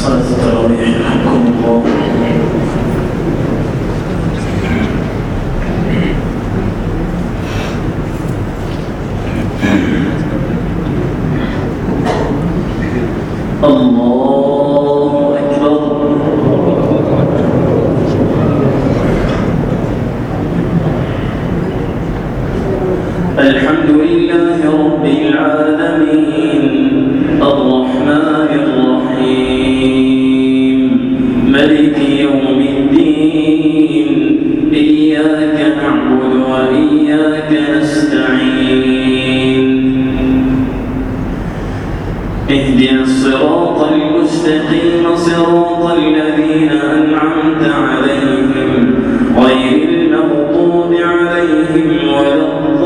صلاة التراويح رحمكم الله. الله أكبر. الحمد لله رب العالمين الرحمن الرحيم ملك يوم الدين إياك نعبد وإياك نستعين اهدنا الصراط المستقيم صراط الذين أنعمت عليهم غير المغضوب عليهم ولا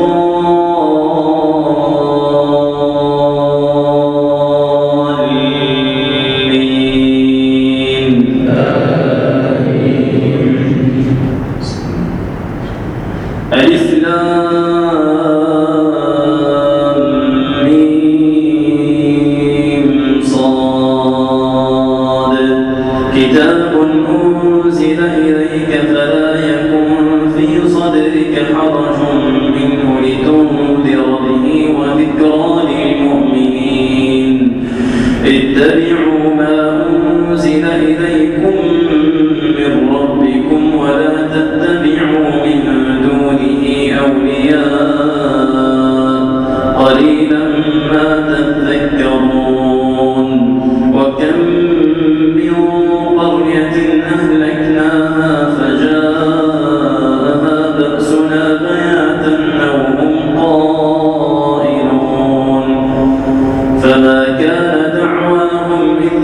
كتاب أنزل إليك فلا يكن في صدرك حرج منه لتنذر به وذكرى للمؤمنين اتبعوا ما أنزل إليكم من ربكم ولا تتبعوا من دونه أولياء قليلا ما تذكرون وكم من قرية أهلكناها فجاءها بأسنا بياتا أو هم قائلون فما كان دعواهم إذ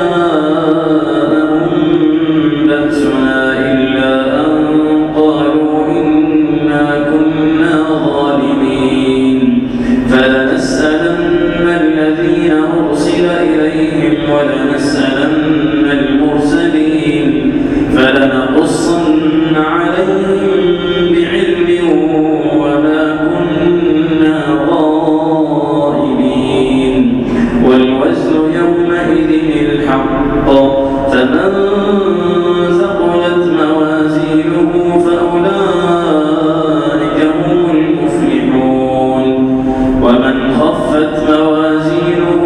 جاءهم بأسنا إلا أن قالوا إنا كنا ظالمين فلنسألن الذين أرسل إليهم ولنسألن المرسلين فلنقصن عليهم بعلم وما كنا غائبين والوزن يومئذ الحق فمن ثقلت موازينه فأولئك هم المفلحون ومن خفت موازينه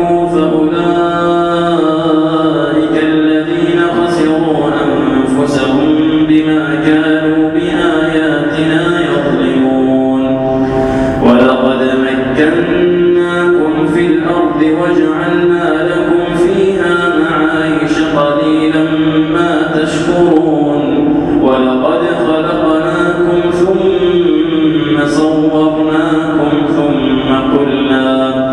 فأولئك الذين خسروا أنفسهم بما كانوا بآياتنا يظلمون ولقد مكناكم في الأرض وجعلنا لكم فيها معايش قليلا ما تشكرون ولقد خلقناكم ثم صورناكم ثم قلنا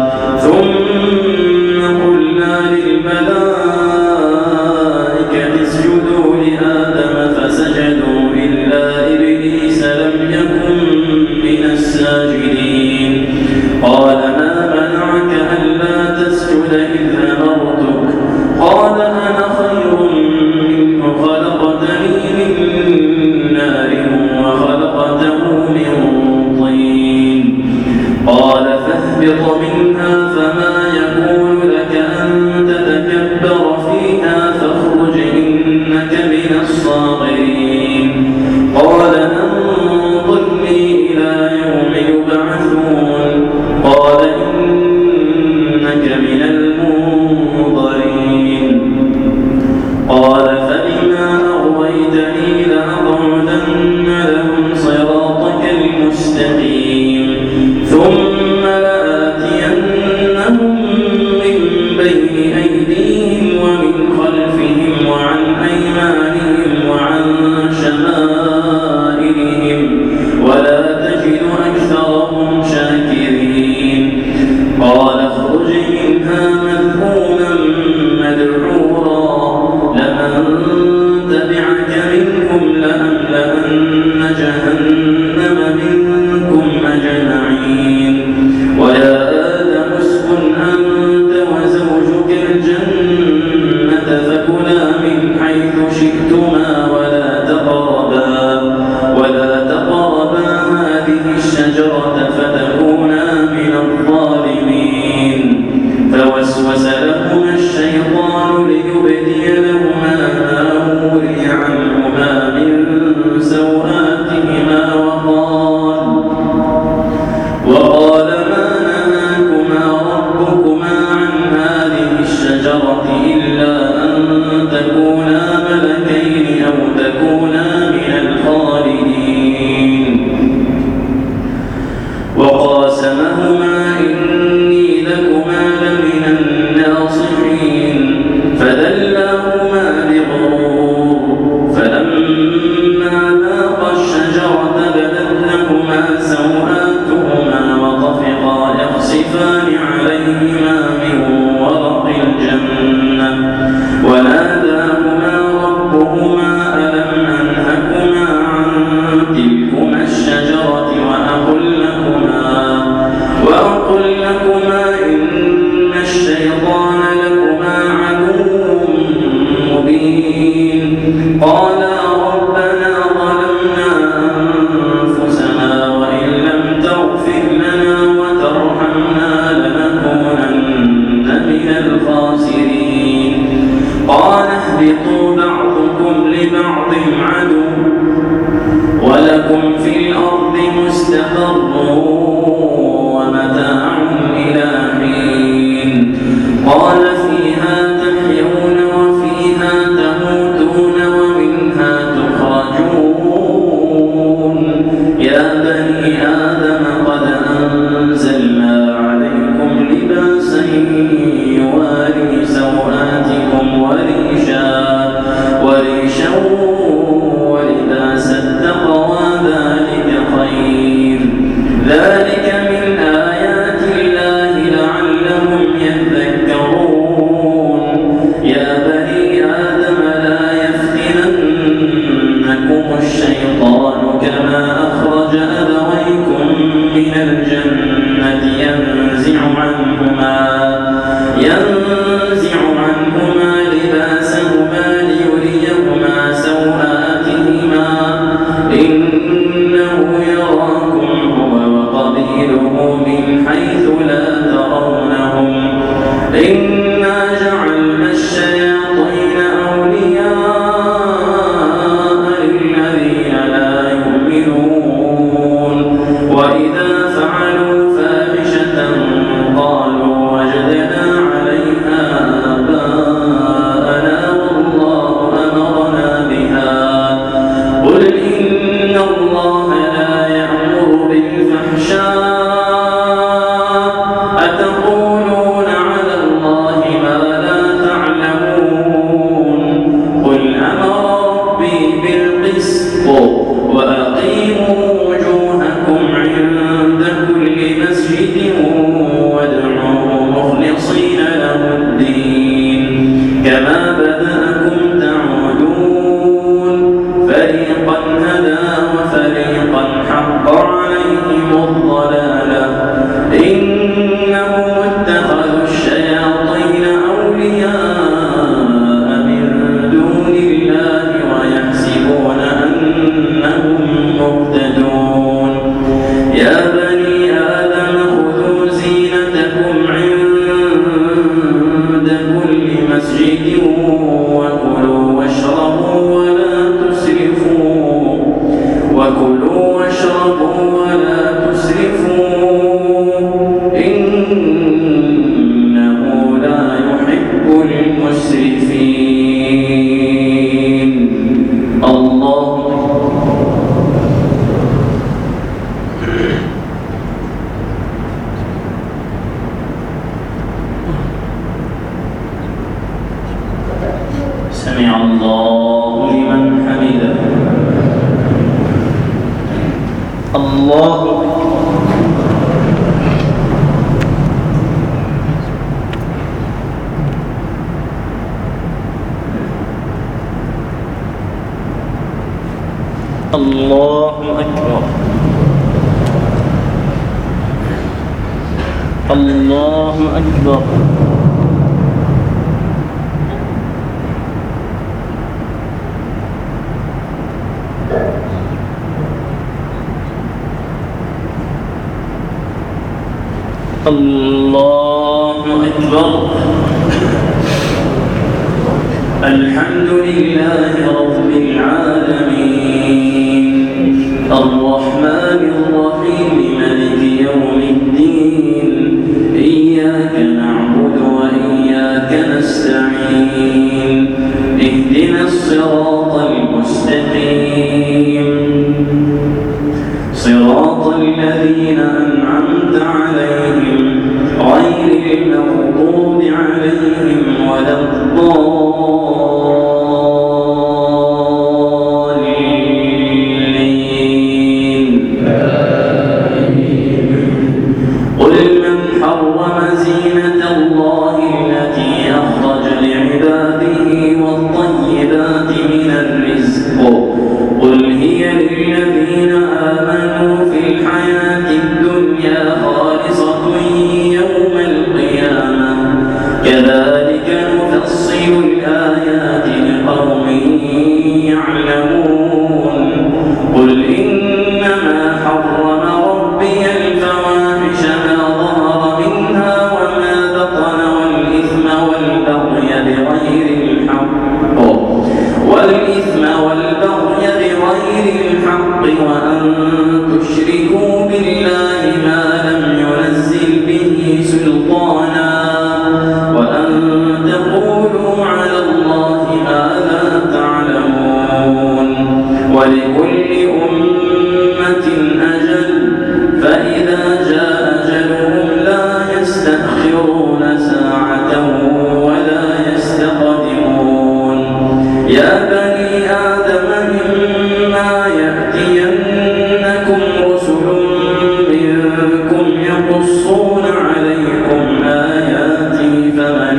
للملائكة اسجدوا لآدم فسجدوا إلا إبليس لم يكن من الساجدين قال ما منعك ألا تسجد إذ أمرتك قال أنا خير منه خلقتني من نار وخلقته من طين قال فاهبط منها فما يكون لك أن تتكبر فيها فاخرج إنك من الصاغرين قال أنظرني إلى يوم يبعثون قال إنك من المنظرين قال فبما أغويتني لأقعدن لهم صراطك المستقيم ثم لآتينهم من بين أيديهم ومن خلفهم وعن أيمانهم وعن شمائلهم ولا تجد أكثرهم شاكرين قال اخرج منها مذءوما مدحورا لمن تبعك منهم لأملأن جهنم منكم أجمعين ويا آدم اسكن أنت وزوجك الجنة فكلا من حيث شئتما ولا تقربا هذه الشجرة فتكونا من الظالمين فوسوس لهما الشيطان ليبدي لهما ما وري عنهما من سوآتهما وقال ما نهاكما ربكما عن هذه الشجرة إلا أن تكونا ملكين أو تكونا من الخالدين وقاسمهما إني لكما لمن الناصحين فدلاهما بغرور فلما ذاقا الشجرة بدت لهما سوآتهما وطفقا يخصفان عليهما من ورق الجنة وناداهما ربهما ألم أنهكما عن تلكما الشجرة وأقل لكما إن الشيطان لكما عدو مبين قالا ربنا ظلمنا أنفسنا وإن لم تغفر لنا وترحمنا لنكونن من الخاسرين قال اهبطوا بعضكم لبعض عدو ولكم في الأرض مستقر ومتاع إلى حين قال فيها تحيون وفيها تموتون ومنها تخرجون يا بني آدم قد أنزلنا عليكم لباسا يواري سوآتكم وريشا ولباس التقوى ذلك خير ذلك من آيات الله لعلهم يذكرون يا بني آدم لا يفتننكم الشيطان كما أخرج أبويكم من الجنة ينزع عنهما لباسهما ليريهما سوآتهما إنه يراكم هو وقبيله من حيث لا ترونهم إنا جعلنا الشياطين أولياء للذين لا يؤمنون وإذا فعلوا فاحشة قالوا وجدنا عليها آباءنا والله أمرنا بها قل إن الله لا يأمر بالفحشاء أتقولون على الله ما لا تعلمون قل أمر ربي بالقسط وأقيموا وجوهكم عند كل مسجد وادعوه مخلصين له الدين كما بدأكم تعودون فريقا هدى وفريقا حق عليهم الضلالة إنهم اتخذوا الشياطين أولياء من دون الله ويحسبون أنهم مهتدون يا بني آدم خذوا زينتكم عند كل مسجد وكلوا واشربوا ولا تسرفوا إنه لا يحب المسرفين الله سمع الله لمن حمده الله الله أكبر الله أكبر الله أكبر أكبر. الحمد لله رب العالمين الرحمن الرحيم مالك يوم الدين إياك نعبد وإياك نستعين اهدنا الصراط المستقيم صراط الذين أنعمت عليهم غير المغضوب عليهم ولا الضالين. قل من حرم زينة الله التي أخرج لعباده والطيبات من الرزق قل هي للذين آمنوا في الحياة الدنيا خالصة يوم القيامة كذلك نفصل الآيات لقوم يعلمون. قل إنما حرم ربي الفواحش ما ظهر منها وما بطن والإثم والبغي بغير الحق وأن تشركوا بالله ما لم ينزل به سلطانا وأن تقولوا على الله ما لا تعلمون. ولكل أمة أجل فإذا جاء أجلهم لا يستأخرون ساعة ولا يستقدمون. يا بني آدم إما يأتينكم رسل منكم يقصون عليكم آياتي فمن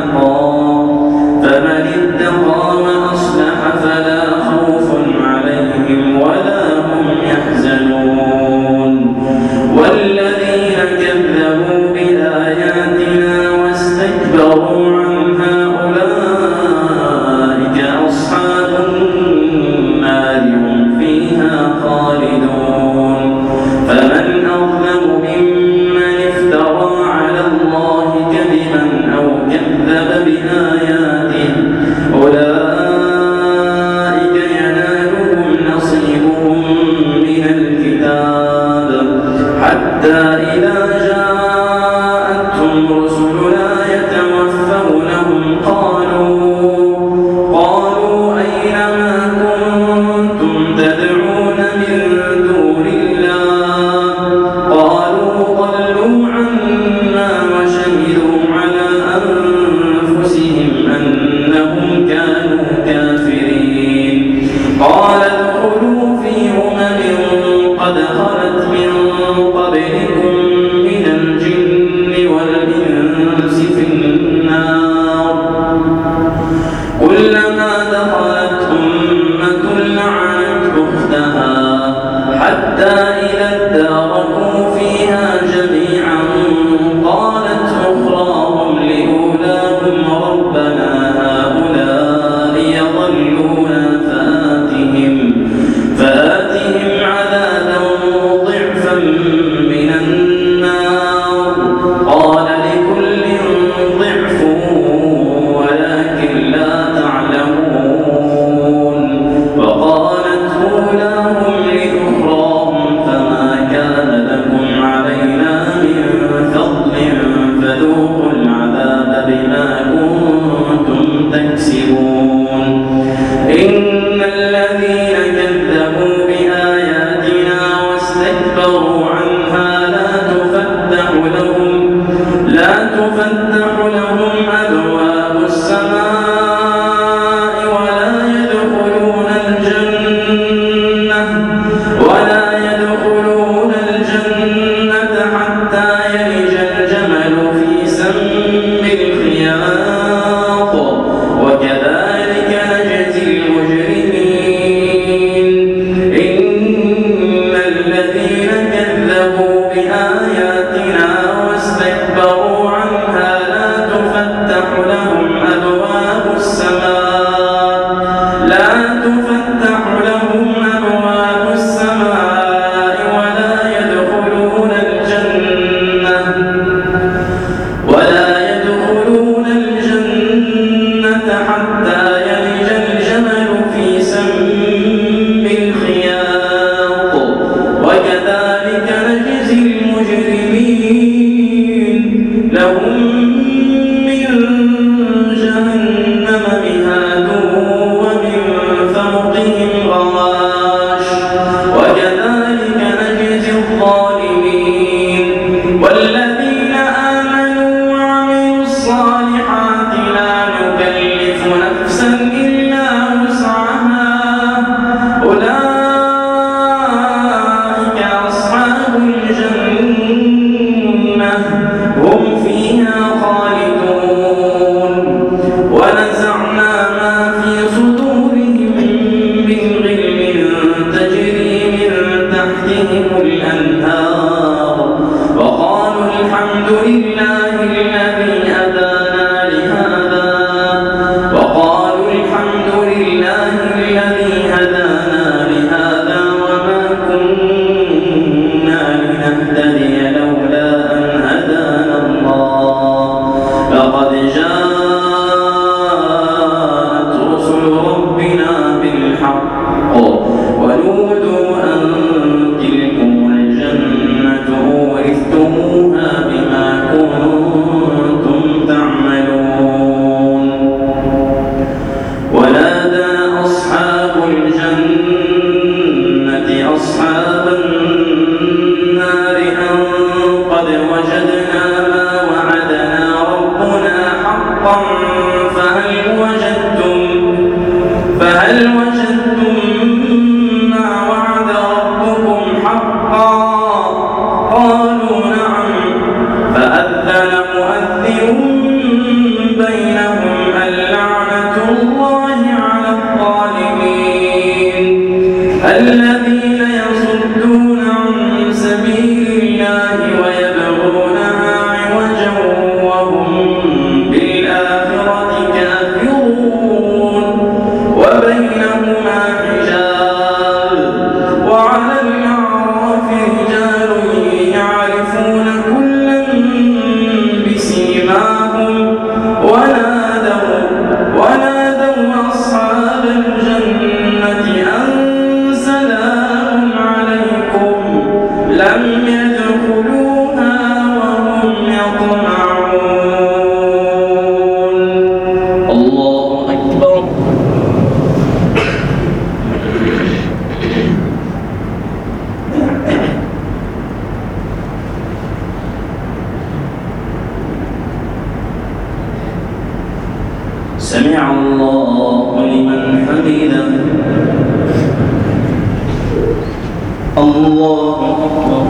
اتقى وأصلح فلا خوف عليهم ولا هم يحزنون. والذين كذبوا بآياتنا واستكبروا عنها أولئك أصحاب النار هم فيها خالدون. فمن أظلم ممن افترى على الله كذبا أو كذب بآياته أولئك ينالهم نصيبهم من الكتاب حتى إذا جاءتهم رسلنا يتوفونهم قالوا أين ما كنتم تدعون من دون الله قالوا ضلوا عنا وشهدوا على أنفسهم أنهم كانوا كافرين. قال ادخلوا في أمم قد خلت من قبلكم من الجن والإنس في النار كلما دخلت أمة لعنت أختها حتى إذا اداركوا فيها جميعا قالت أخراهم لأولاهم ربنا هؤلاء يضلون فآتهم عذابا ضعفا من النار قال لكل ضعف ولكن لا تعلمون. وقالت أولاهم لأخراهم فما كان لكم علينا من فضل فذوقوا العذاب بما كنتم تكسبون. إن الذين كذبوا بآياتنا واستكبروا عنها لا تفتح لهم أبواب السماء ولا يدخلون الجنة حتى يلج الجمل في سم الخياط وكذلك نجزي المجرمين. إن الذين كذبوا بآياتنا واستكبروا عنها لا لهم من جهنم مهاد ومن فوقهم غواش وكذلك نجزي الظالمين والذين آمنوا وعملوا الصالحات لا نكلف نفسا إلا وسعها أولئك أصحاب الجنة هم فيها خالدون ونزعنا ما في صدورهم من غل تجري من تحتهم الأنهار وقالوا الحمد لله الذي هدانا لهذا وما كنا لنهتدي لولا أن هدانا الله لقد جاءت رسل ربنا بالحق ونودوا أن تلكم الجنة أورثتموها بما كنتم تعملون ونادى أصحاب الجنة أصحاب النار أن قد وجدنا ما وعدنا ربنا حقا فهل وجدتم ما وعد ربكم حقا قالوا نعم فأذن مؤذن بينهم اللعنة الله على الظالمين الذين يصدون عن سبيل الله ويبغونها عوجا وهم بالآخرة كافرون وبينهما حجاب وعلى الأعراف رجال يعرفون كلا بسيماهم ونادوا أصحاب الجنة أن سلام عليكم لم يدخلوها وهم يطمعون الله أكبر سمع الله لمن حمده الله أكبر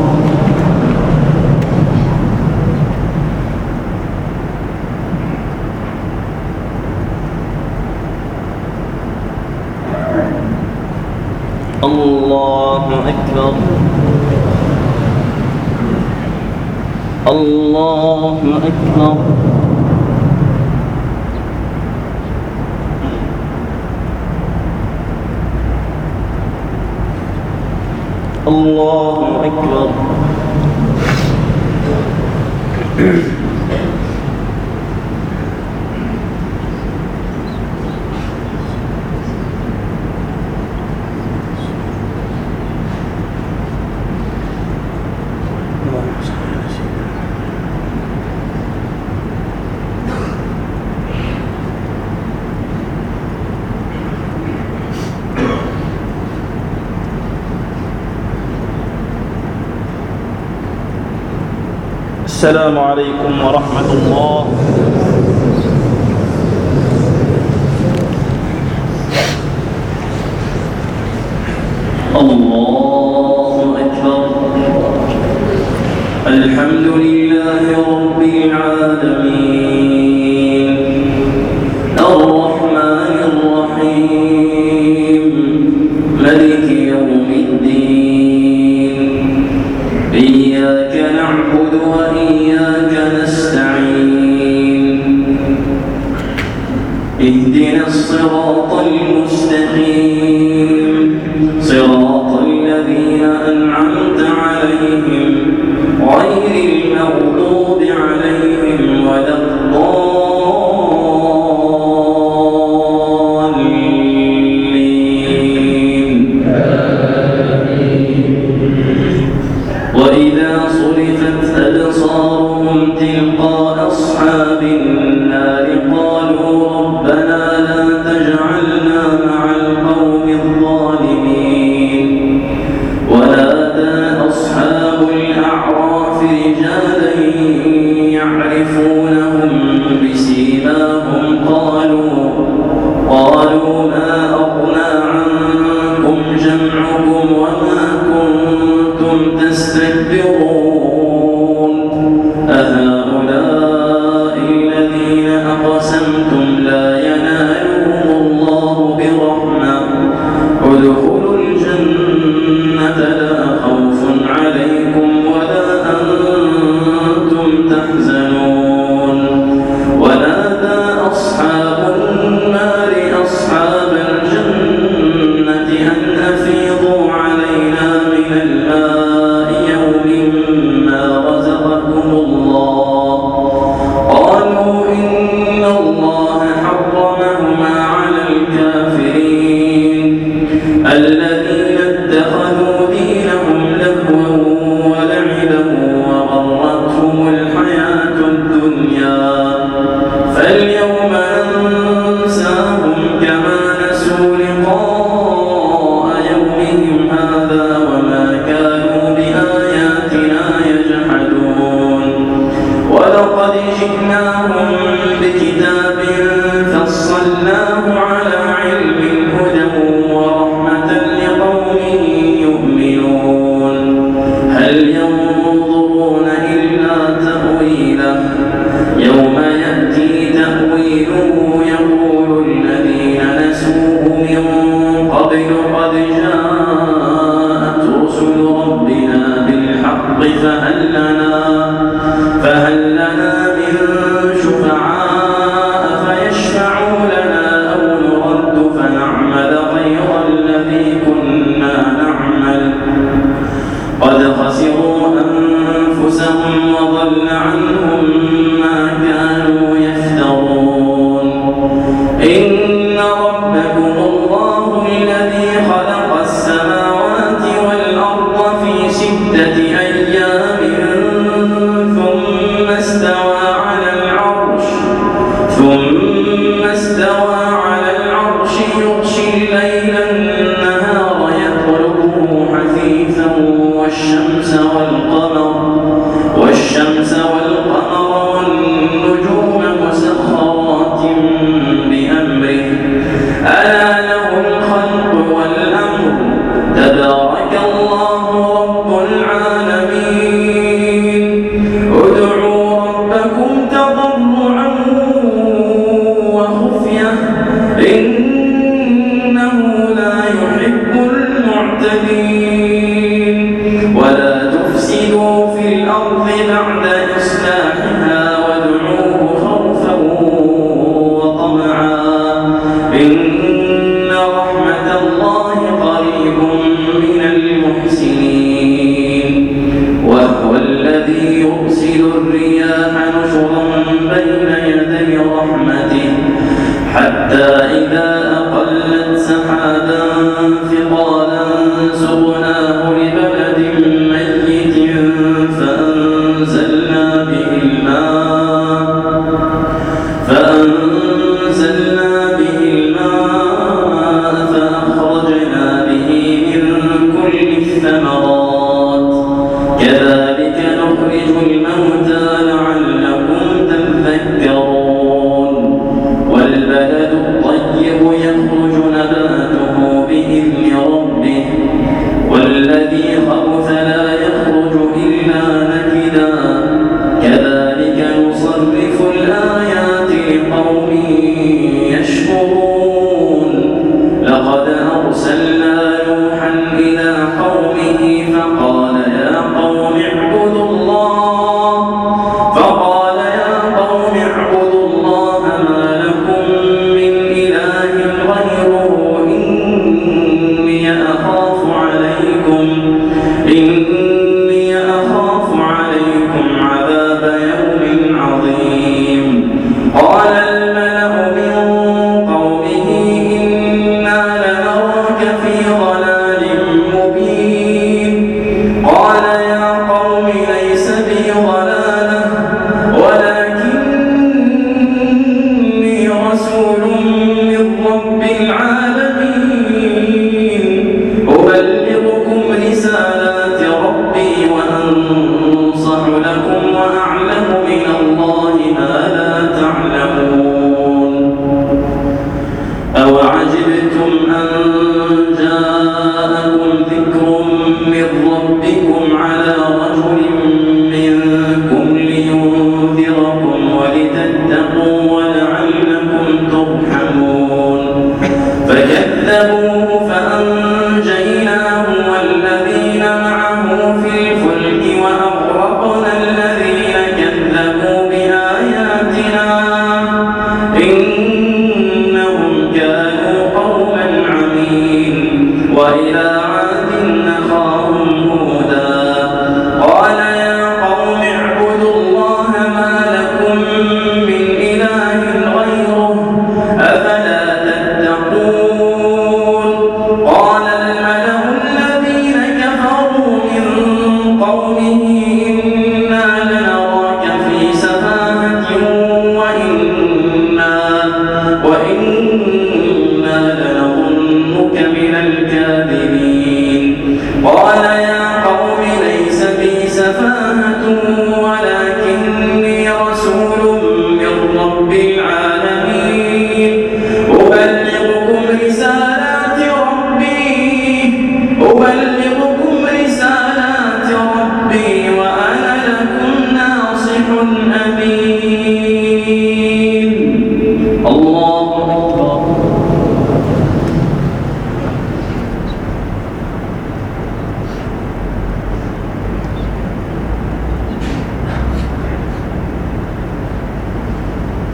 الله أكبر الله أكبر الله أكبر السلام عليكم ورحمة الله. الله أكبر. الحمد لله رب العالمين الرحمن الرحيم مالك يوم الدين إياك نعبد وإياك نستعين اهدنا الصراط المستقيم صراط الذين أنعمت عليهم غير المغضوب عليهم ولا الضالين. وإذا صرفت أبصارهم تلقاء ولقد جئناهم بكتاب فصلناه على علم هدى ورحمة لقوم يؤمنون هل ينظرون إلا تأويله يوم يأتي تأويله يقول الذين نسوه من قبل قد جاءت رسل ربنا بالحق فهل لنا من شفعاء فيشفعوا لنا أو نرد فنعمل غير الذي كنا نعمل قد خسروا أنفسهم وضل عنهم ما كانوا يفترون إن ربكم الله الذي خلق السماوات والأرض في 6 أيام ثم استوى على العرش يغشي الليل النهار يطلبه حثيثا والشمس والقمر والنجوم مسخرات بأمره ألا له الخلق والأمر تبارك الله رب العالمين ادعوا ربكم تضرعا وخفية إنه لا يحب المعتدين ولا تفسدوا في الأرض بعد إصلاحها وادعوه خوفا وطمعا إن رحمة الله قريب من المحسنين وهو الذي يرسل الرياح نشرا بين يدي رحمته حتى إذا أقلت سحابا ثقالا سقناه لبلد ميت فأنزلنا به الماء فأخرجنا به من كل الثمرات كذلك نخرج الموتى لعلكم تذكرون والبلد الطيب يخرج نباته بإذن ربه والذي خبث لا يخرج إلا نكدا كذلك نصرف الآيات لقوم يشكرون لقد أرسلنا نوحا إلى قومه فقال يا قوم اعبدوا الله ما لكم من إله غيره إني أخاف عليكم عذاب يوم عظيم قال الملأ من قومه إنا لنراك في ضلال مبين قال يا قوم ليس بي ضلالة ولكني رسول من رب العالمين أبلغكم رسالات ربي وأنصح لكم وأعلم من الله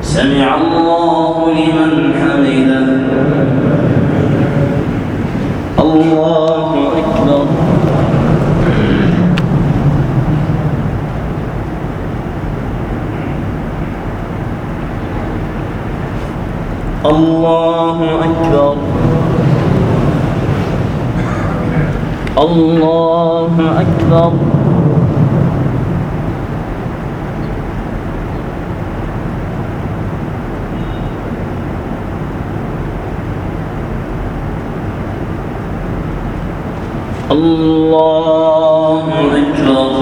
سمع الله لمن حمده. الله أكبر. الله أكبر. الله أكبر. الله أكبر.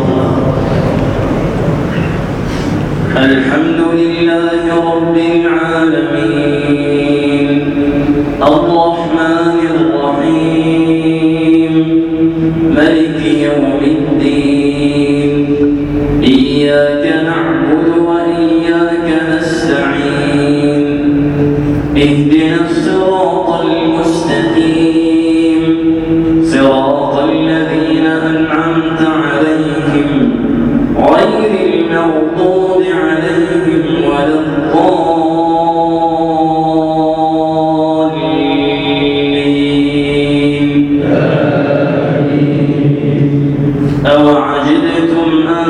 الحمد لله رب العالمين الرحمن الرحيم مالك يوم الدين إياك نعبد وإياك نستعين اهدنا الصراط المستقيم صراط الذين أنعمت عليهم غير المغضوب عليهم ولا الضالين. أوعجبتم أن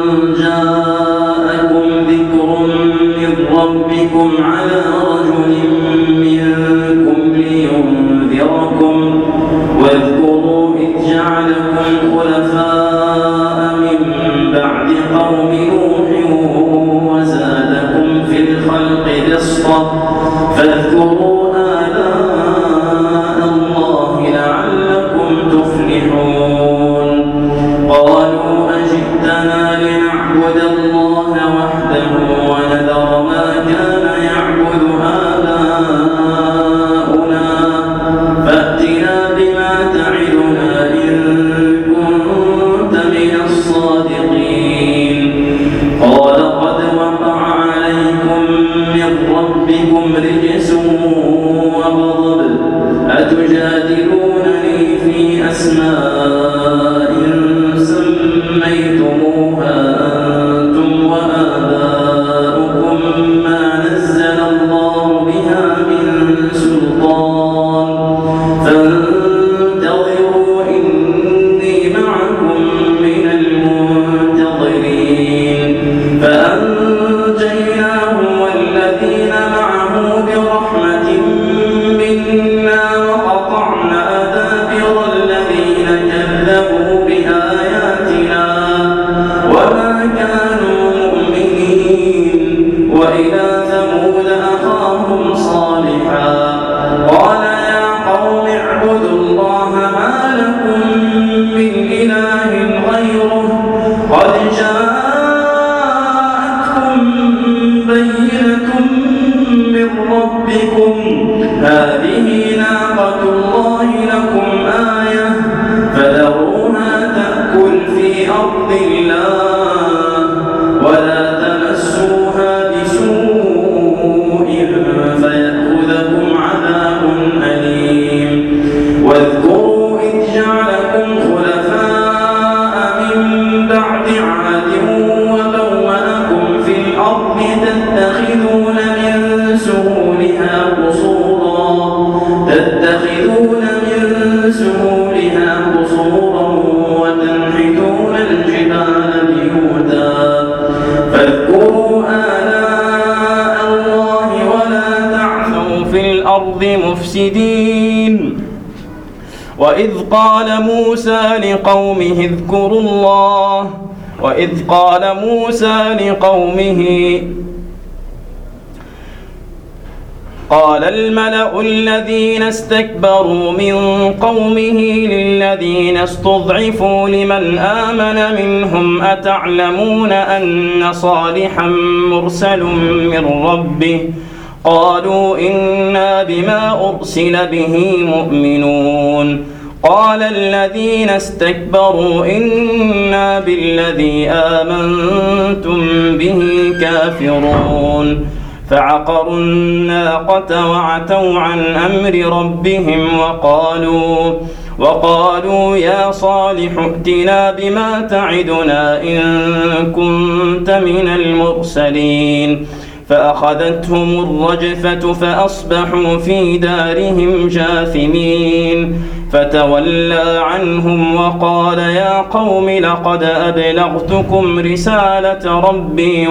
جاءكم ذكر من ربكم على رجل منكم لينذركم واذكروا إذ جعلكم خلفاء من بعد قوم نوح وزادكم في الخلق بسطة فاذكروا آلاء الله لعلكم تفلحون. قالوا أجئتنا لنعبد الله وحده ونذر ما كان يعبد آباؤنا فأتنا بما تعدنا إن كنت من الصادقين. قال قد وقع عليكم من ربكم رجس وغضب أتجادلونني في أسماء سميتموها أنتم وآباؤكم ما نزل الله بها من سلطان فانتظروا إني معكم من المنتظرين. فأنجيناه والذين معه برحمة منا وقطعنا دابر الذين كذبوا بآياتنا وما كانوا مؤمنين. وإلى ثمود أخاهم صالحا قال يا قوم اعبدوا الله ما لكم من إله غيره قد جاءتكم بينة من ربكم هذه ناقة الله لكم آية فذروها تأكل في أرض الله ولا تمسوها بسوء فيأخذكم عذاب أليم. واذكروا إذ جعلكم خلفاء من بعد عاد وبوأكم في الأرض تتخذون من سهولها قصورا وتنحتون الجبال بيوتا فاذكروا آلاء الله ولا تعثوا في الأرض مفسدين. وإذ قال موسى لقومه قال الملأ الذين استكبروا من قومه للذين استضعفوا لمن آمن منهم أتعلمون أن صالحا مرسل من ربه قالوا إنا بما أرسل به مؤمنون. قال الذين استكبروا إنا بالذي آمنتم به كافرون. فعقروا الناقة وعتوا عن أمر ربهم وقالوا يا صالح ائتنا بما تعدنا إن كنت من المرسلين. فأخذتهم الرجفة فأصبحوا في دارهم جاثمين فتولى عنهم وقال يا قوم لقد أبلغتكم رسالة ربي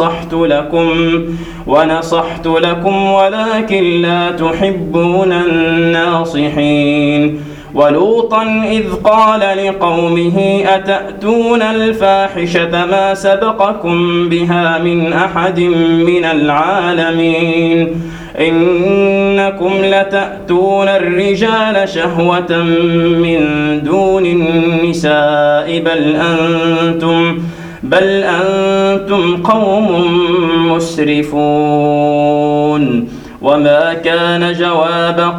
ونصحت لكم ولكن لا تحبون الناصحين ولوطا إذ قال لقومه أتأتون الفاحشة ما سبقكم بها من أحد من العالمين إنكم لتأتون الرجال شهوة من دون النساء بل أنتم قوم مسرفون وما كان جواب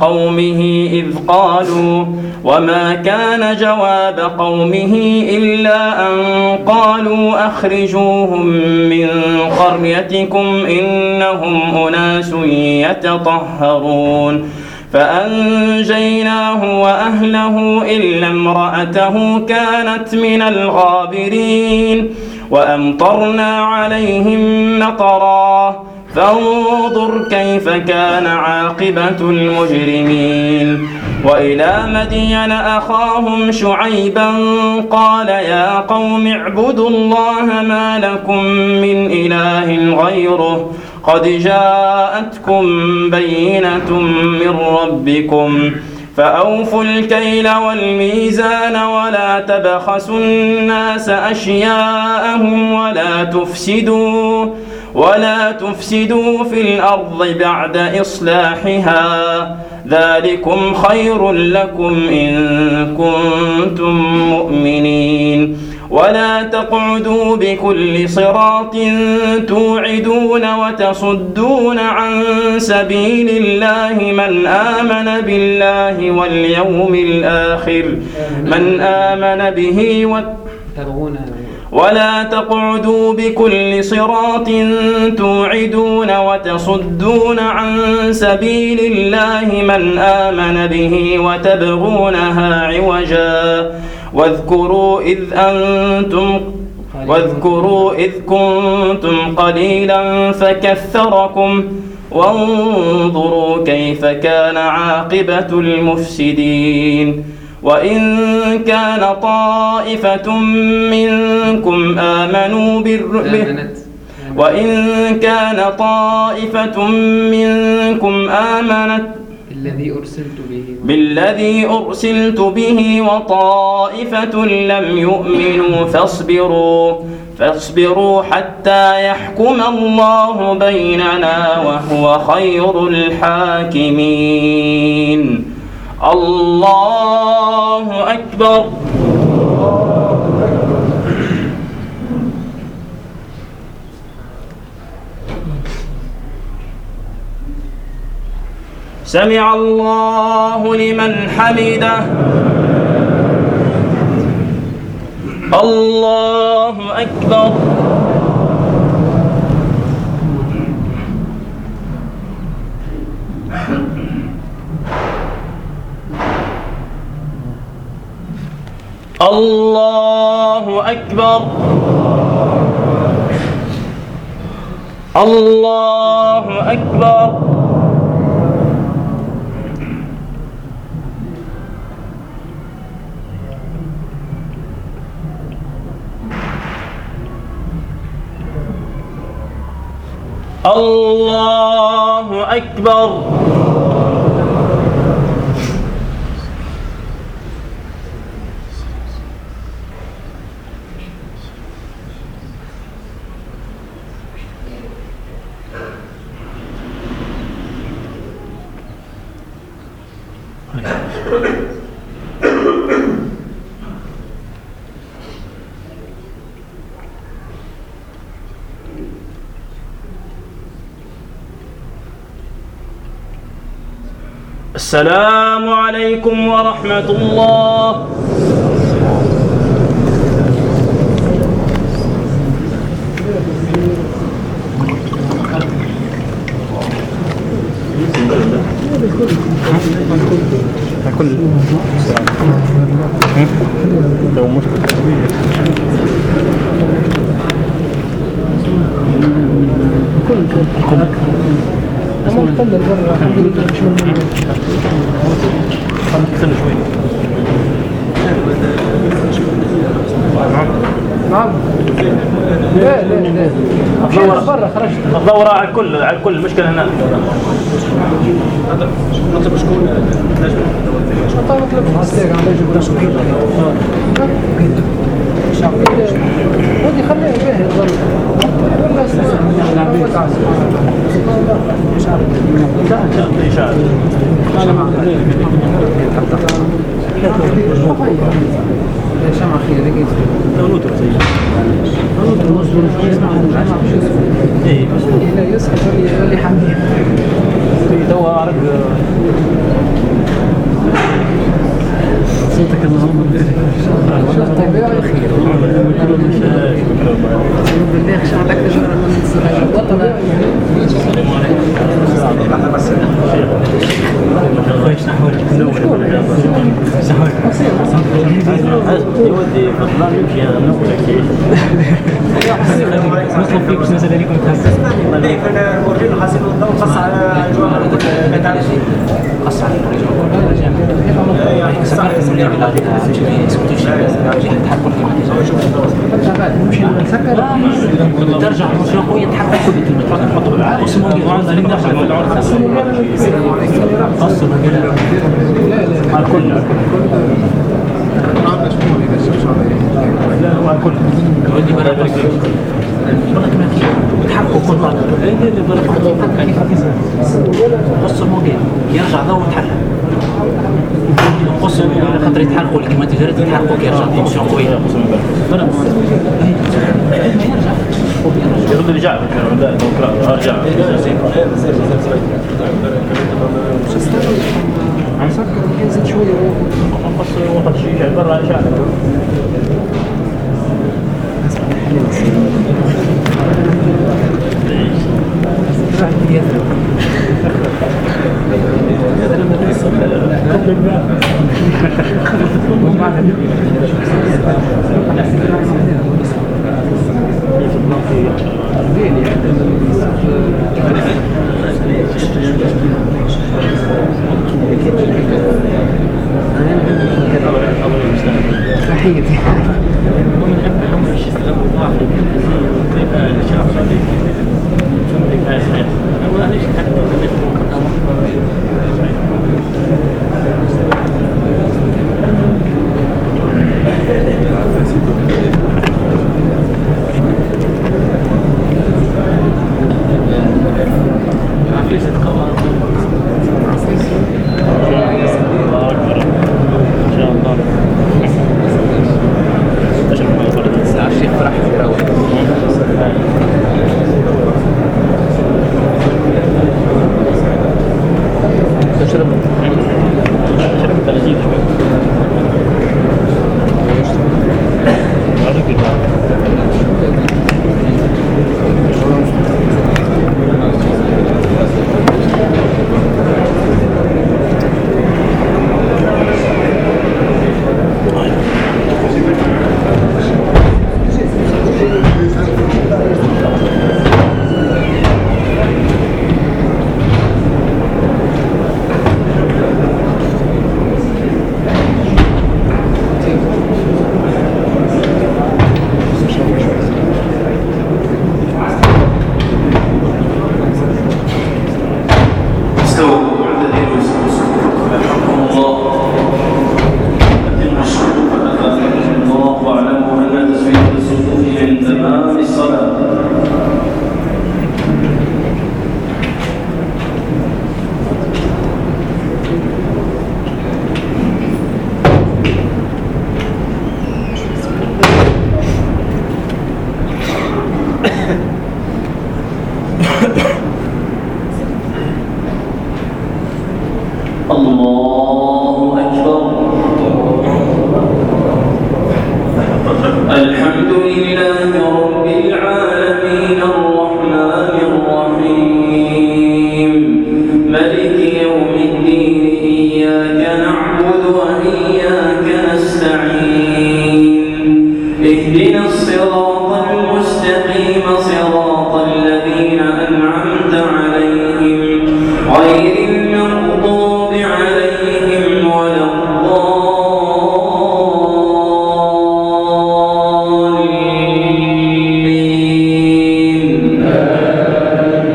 قومه إلا أن قالوا أخرجوهم من قريتكم إنهم أناس يتطهرون فأنجيناه وأهله إلا امرأته كانت من الغابرين وأمطرنا عليهم مطرا فانظر كيف كان عاقبة المجرمين وإلى مدين أخاهم شعيبا قال يا قوم اعبدوا الله ما لكم من إله غيره قد جاءتكم بينة من ربكم فأوفوا الكيل والميزان ولا تبخسوا الناس أشياءهم ولا تفسدوا في الأرض بعد إصلاحها ذلكم خير لكم إن كنتم مؤمنين ولا تقعدوا بكل صراط توعدون وتصدون عن سبيل الله من آمن بالله واليوم الآخر ولا تقعدوا بكل صراط توعدون وتصدون عن سبيل الله من آمن به وتبغونها عوجا واذكروا إذ كنتم قليلا فكثركم وانظروا كيف كان عاقبة المفسدين وإن كان طائفة منكم آمنت بالذي أرسلت به وطائفة لم يؤمنوا فاصبروا حتى يحكم الله بيننا وهو خير الحاكمين الله أكبر سمع الله لمن حمده الله أكبر الله أكبر الله أكبر الله أكبر السلام عليكم ورحمة الله. أما نتكلم برا الحمد لله مش من نعم. لا لا لا. تدور برا خرجت. تدور على الكل المشكلة هنا. نطلب شكون؟ نطلب هستيك على جبل شكون؟ ودي خليه يبهر ظل. ولا شمع خير لقيت لا يسكت اللي حميد توا عرق صوتك اللهم شفت طيب خير بالله خشع لك تجربة من الصغير وطنة يودي فضلان يمشي هذا من أول شيء نطلب فيك باش نزل عليكم تحسس كنا نوريله حاسين الضوء قص على الجوار قص على سكرت من البلاد سكتوش تحكم نمشي نسكر ترجع شويه تحكم في الكلمات نحطه بالعقل اسمه نرجع للعرض قص على الكل لا هو الكل ودي برا برك ما في تحكوا كل بعض اللي برك قص الموجين يرجع ضوء تحل قص خاطر يتحرقوا الكلمات الجارية يتحرقوا كي يرجع تنسيون قوية يرد رجع لا رجع نسكر ننزل شوية نقص وقت شيء برا ان شاء الله تحياتي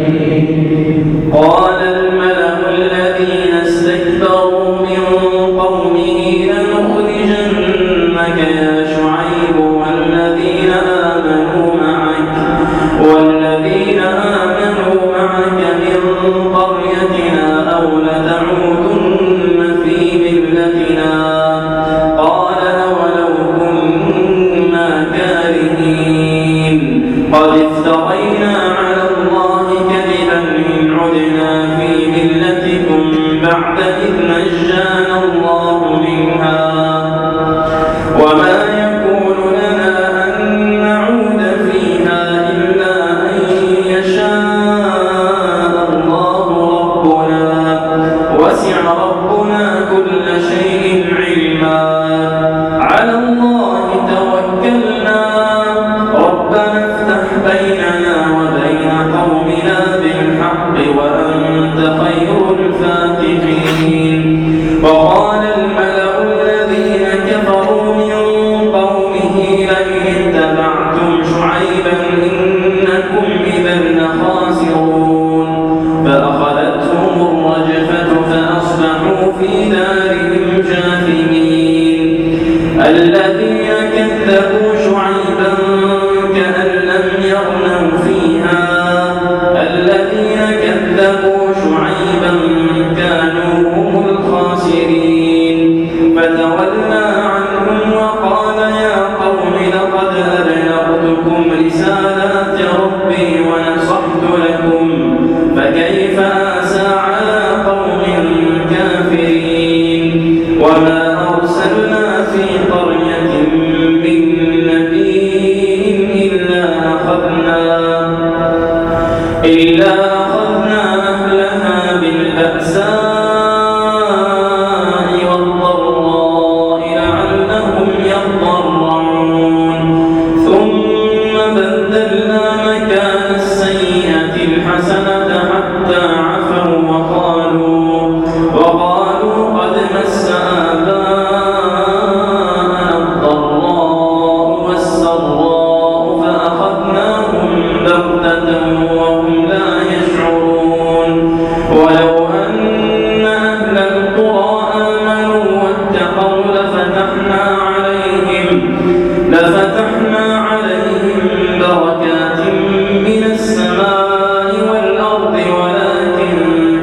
قال الملأ الذين استكبروا من قومه لنخرجنك يا شعيب والذين آمنوا معك من قريتنا أو لتعودن في ملتنا قال أولو كنا كارهين قد افترينا على الله كذبا إن عدنا في ملتكم بعد إذ نجانا الله منها وما يكون لنا أن نعود فيها إلا أن يشاء الله ربنا وسع ربنا كل شيء علما على الله توكلنا ربنا افتح بيننا وبين قومنا بالحق وأنت خير الفاتحين وقال الملأ الذين كفروا من قومه لئن اتبعتم شعيبا إنكم إذا لخاسرون فأخذتهم الرجفة فأصبحوا في دارهم جاثمين الذين كذبوا شعيبا كأن لم يغنوا فيها الذين كذبوا شعيبا كانوا هم الخاسرين فتولى عنهم وقال يا قوم لقد أبلغتكم رسالات ربي ونصحت لكم فكيف آسى على قوم كافرين وما أرسلنا في قرية من نبي إلا أخذنا أهلها بالبأساء والضراء لعلهم يضرعون ثم بدلنا مكان السيئة الحسنة حتى عفوا وقالوا قد مس آباءنا الضراء والسراء فأخذناهم بغتة وهم لا يشعرون ولو أن أهل القرى آمنوا واتقوا لفتحنا عليهم بركات من السماء والأرض ولكن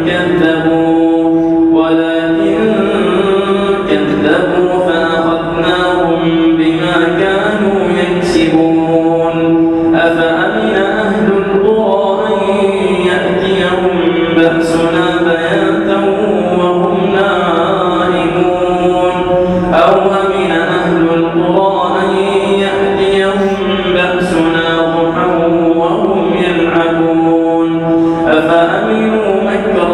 كذبوا فأخذناهم بما كانوا يكسبون أفأمن أهل القرى أن يأتيهم بأسنا بياتا وهم نائمون أو أمن أهل القرى أن يأتيهم بأسنا ضحى وهم يلعبون أفأمنوا مكر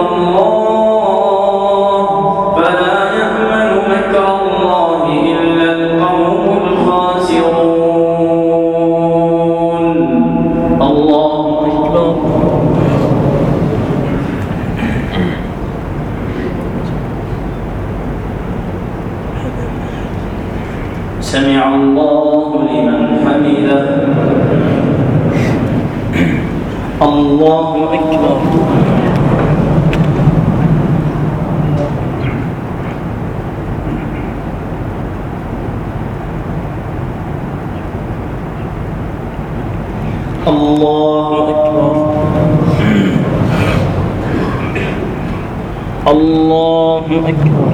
الله فلا يأمن مكر الله إلا القوم الخاسرون الله أكبر سمع الله لمن حمده الله أكبر الله أكبر الله أكبر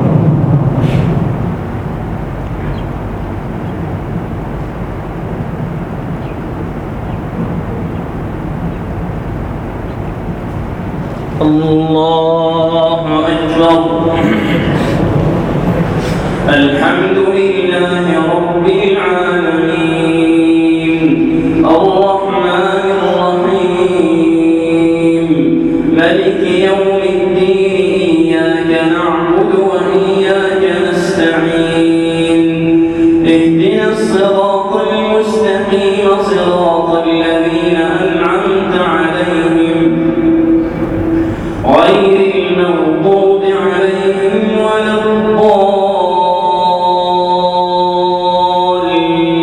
الله أكبر الحمد لله رب العالمين الرحمن الرحيم ملك يوم الدين إياك نعبد وإياك نستعين اهدنا الصراط المستقيم صراط الذين أنعمت عليهم غير المغضوب عليهم ولا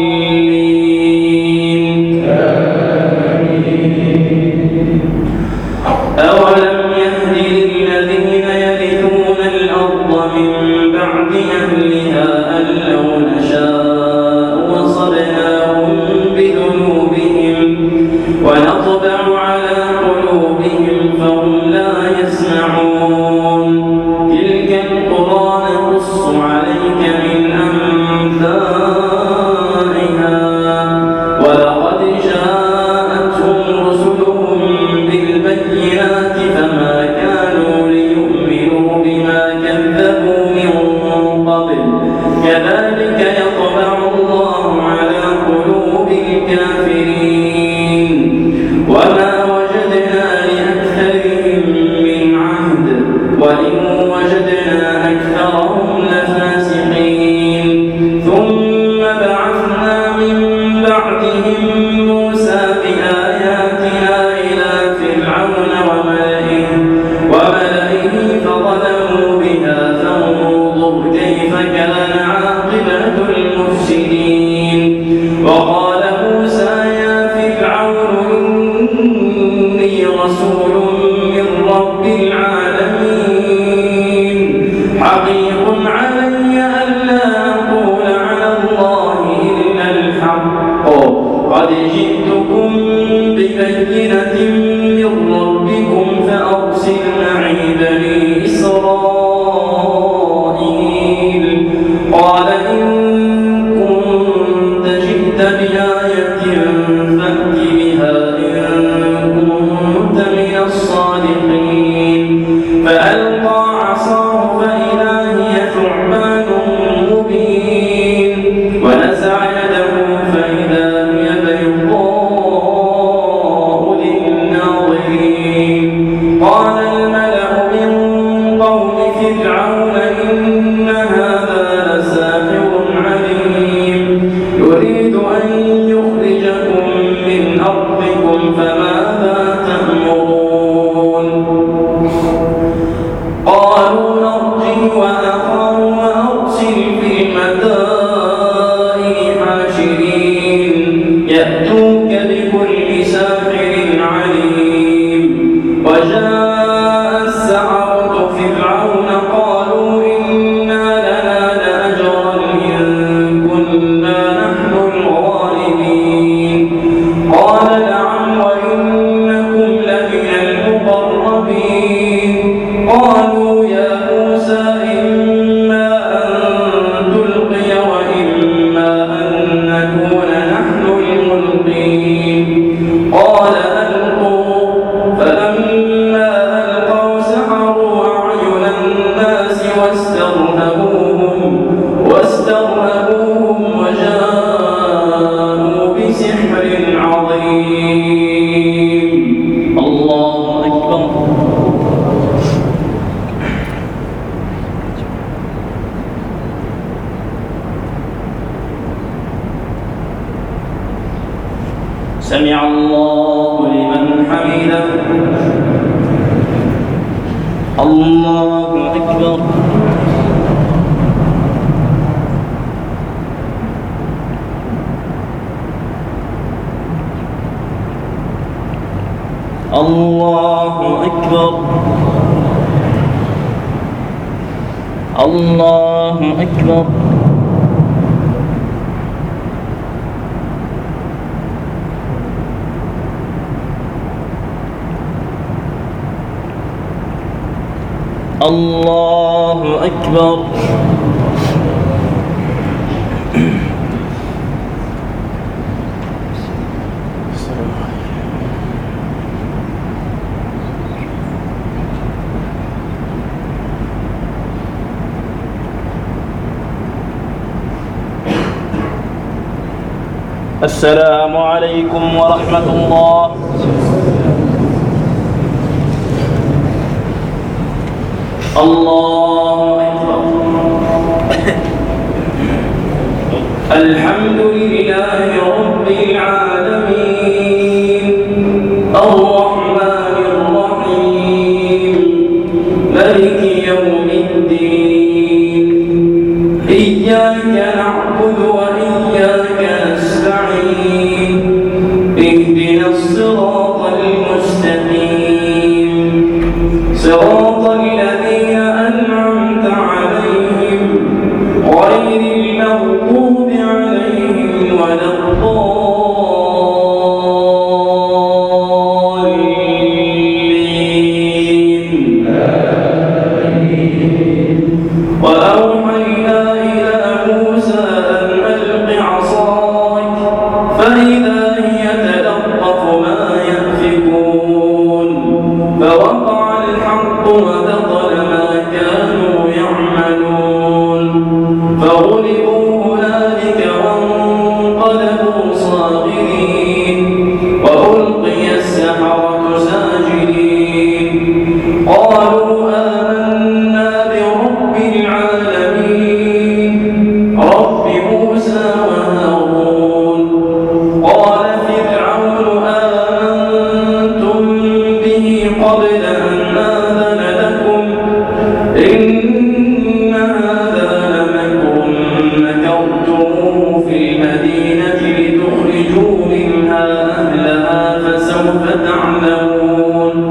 الضالين رسول من رب العالمين حقيق علي ألا أقول على الله إلا الحق قد جئتكم ببينة من ربكم فأرسل معي بني إسرائيل قال إن كنت جئت بآية فأت بها إن كنت من الصادقين فألقى عصاه فإذا هي ثعبان مبين ونزع يده فإذا هي بيضاء للناظرين قال الملأ من قوم فرعون إن هذا لساحر عليم يريد أن يخرجكم من أرضكم فماذا تأمرون قالوا نرجع وأخاه وأرسل في المدائن حاشرين يأتوك بكل ساحر عليم وجاء السحرة فرعون قالوا إنا لنا لأجرا إن كنا نحن الغالبين قال نعم وإنكم لمن المقربين قالوا يا موسى إما أن تلقي وإما أن نكون نحن الملقين قال ألقوا فلما ألقوا سحروا أعين الناس واسترهبوهم وجاءوا بسحر عظيم الله أكبر سمع الله لمن حمده الله أكبر الله أكبر الله أكبر الله أكبر السلام عليكم ورحمة الله الله أكبر الحمد لله رب العالمين الرحمن الرحيم مالك يوم الدين إياك نعبد وإياك نستعين اهدنا الصراط المستقيم صراط الذين أنعمت عليهم غير المغضوب عليهم ولا الضالين وأوحينا إلى موسى أن ألق عصاك فإذا هي تلقف ما يأفكون فوقع الحق وبطل ما كانوا يعملون فغلبوا هنالك وانقلبوا صاغرين وألقي السحرة ساجدين قالوا آمنا برب العالمين رب موسى وهارون قال فرعون آمنتم به قبل أن آذن لكم إن هذا لمكر مكرتموه في المدينة لتخرجوا منها أهلها فسوف تعلمون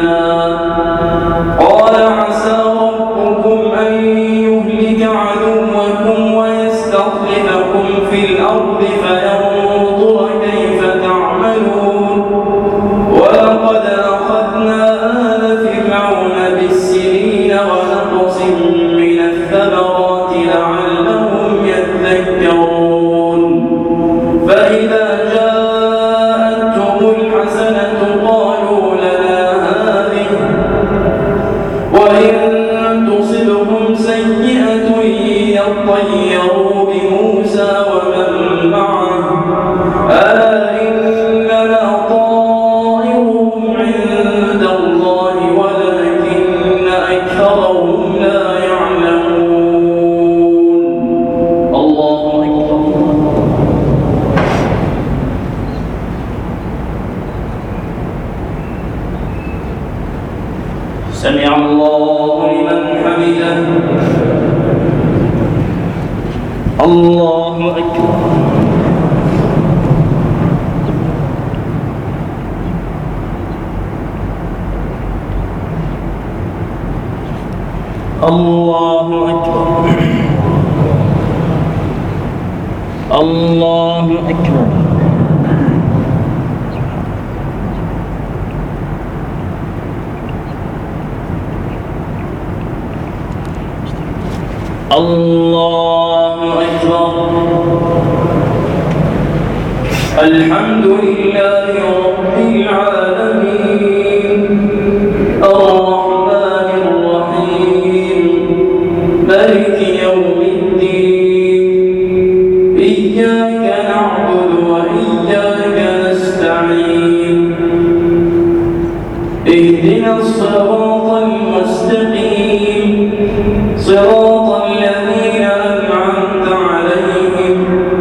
لنا قال عسى ربكم أن يهلك عدوكم ويستخلفكم في الأرض فينظر كيف تعملون ولقد أخذنا آل فرعون بالسنين ونقص من الثمرات لعلهم يذكرون فإذا جاءتهم الحسنة قالوا لنا هذه وإن تصبهم سيئة يطيروا بموسى ومن معه ألا إنما طائرهم عند الله ولكن أكثرهم لا يعلمون الله أكبر. سمع الله لمن حمده الله أكبر. الله أكبر. الله أكبر. الله أكبر. الحمد لله رب العالمين الرحمن الرحيم مالك يوم الدين إياك نعبد وإياك نستعين اهدنا الصراط المستقيم صراط الذين أنعمت عليهم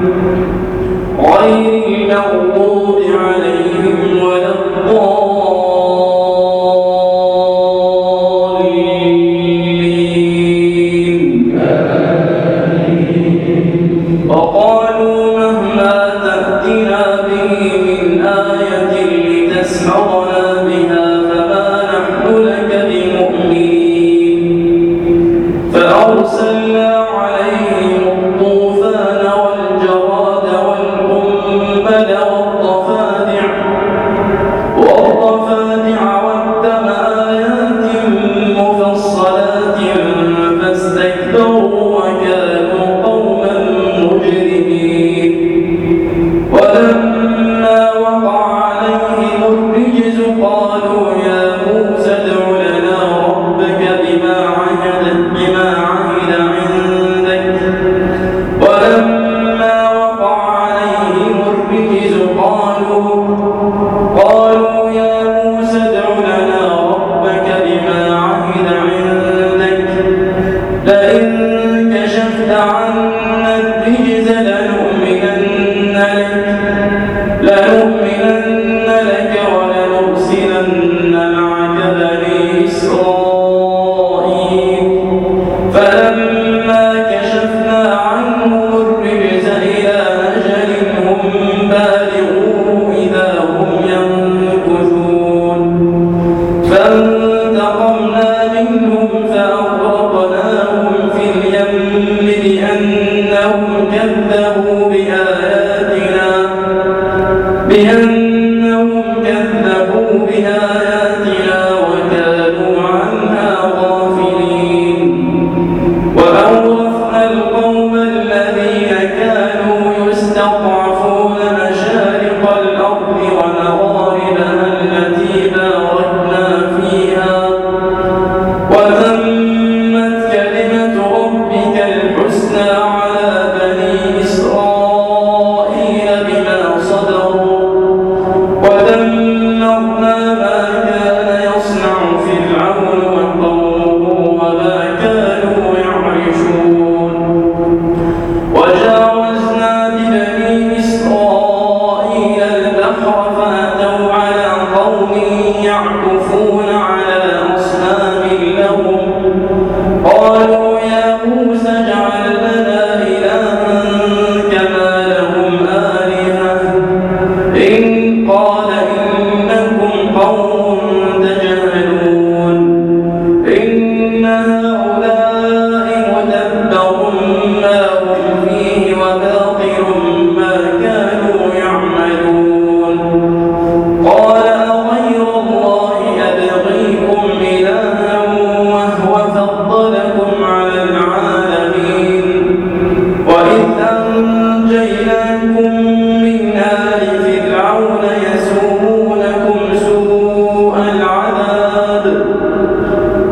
غير المغضوب عليهم ولا الضالين وقالوا مهما تأتنا به من آية لتسحرنا بها فما نحن لك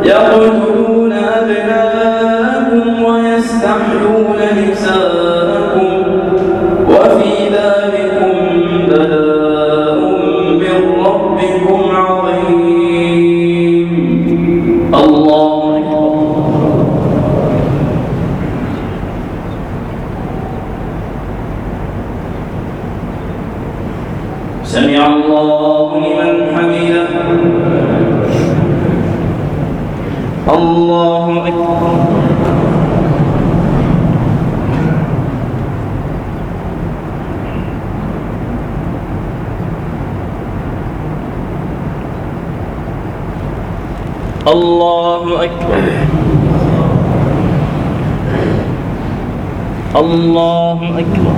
يقتلون أبناءكم ويستحيون نساءكم وفي ذلكم بلاء من ربكم عظيم. الله أكبر. سمع الله لمن حمده. الله أكبر. الله أكبر. الله أكبر.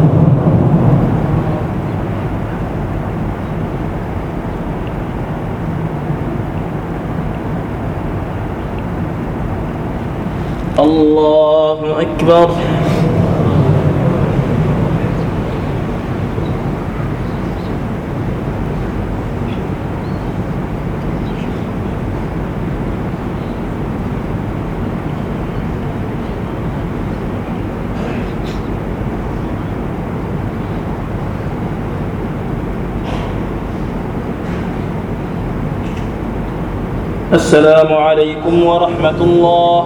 الله أكبر. السلام عليكم ورحمة الله.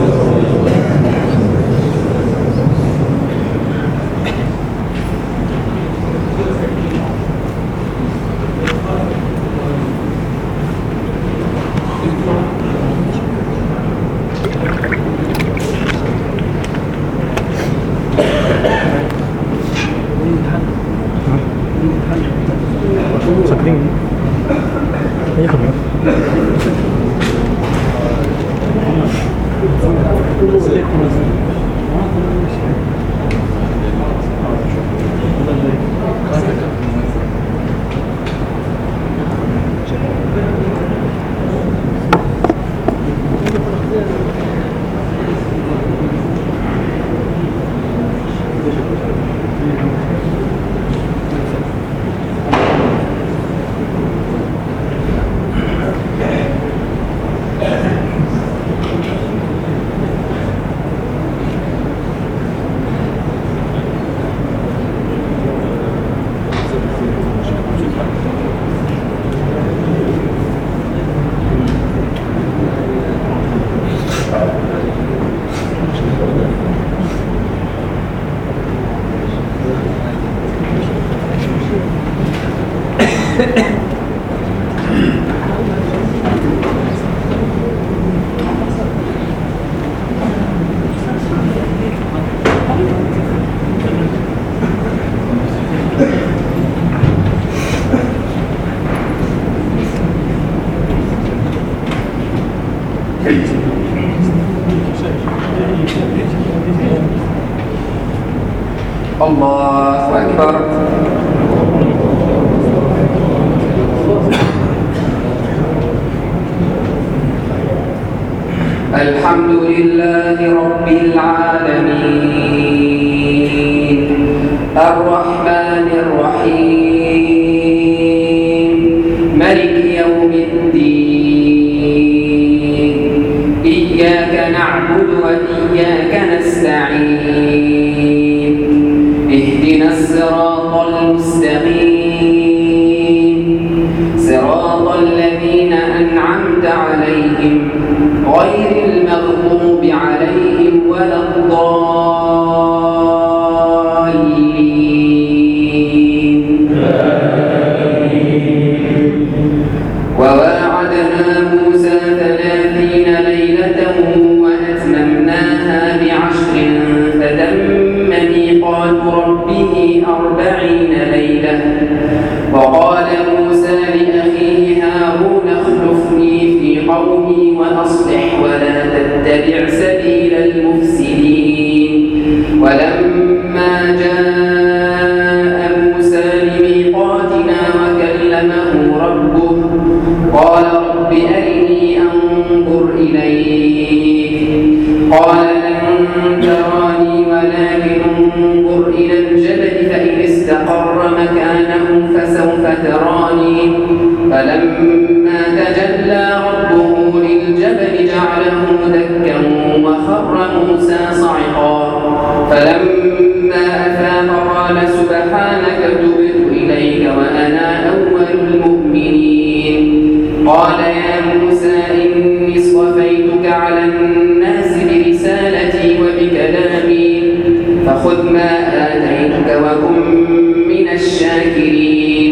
الله أكبر. الحمد لله رب العالمين الرحمن الرحيم ملك يوم الدين إياك نعبد وإياك نستعين اهدنا الصراط المستقيم صراط الذين أنعمت عليهم غير المغضوب عليهم ولا الضالين. وواعدنا موسى 30 ليلة وأتممناها ب10 فتم ميقات ربه 40 ليلة. وقال موسى لأخيه هارون اخلفني في قومي وأصلح ولا تتبع سبيل المفسدين. ولما جاء موسى لميقاتنا وكلمه ربه قال رب أرني أنظر إليك قال لن تراني ولكن انظر إلى الجبل فإن استقر مكانه فسوف تراني. فلما تجلى ربه للجبل موسى صعقا فلما أفاق قال سبحانك تبت إليك وأنا أول المؤمنين قال يا موسى إني اصطفيتك على الناس برسالتي وبكلامي فخذ ما آتيتك وكن من الشاكرين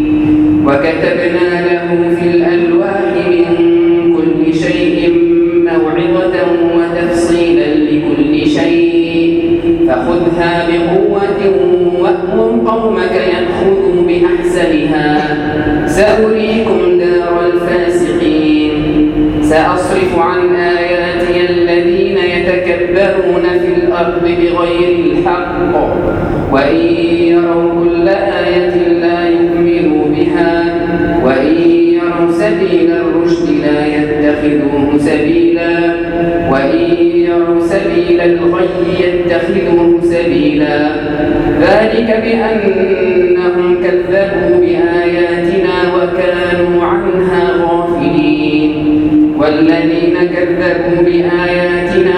وكتبنا له في الألواح من كل شيء موعظة وتفصيلا لكل شيء فخذها بقوة وأمر قومك يأخذوا بأحسنها سأريكم دار الفاسقين سأصرف عن آياتي الذين يتكبرون في الأرض بغير الحق وإن يروا كل آية لا يؤمنوا بها وإن يروا سبيل الرشد لا يتخذوه سبيلا وإن يروا سبيل الغي يتخذوه سبيلا ذلك بأنهم كذبوا بآياتنا وكانوا عنها غافلين والذين كذبوا بآياتنا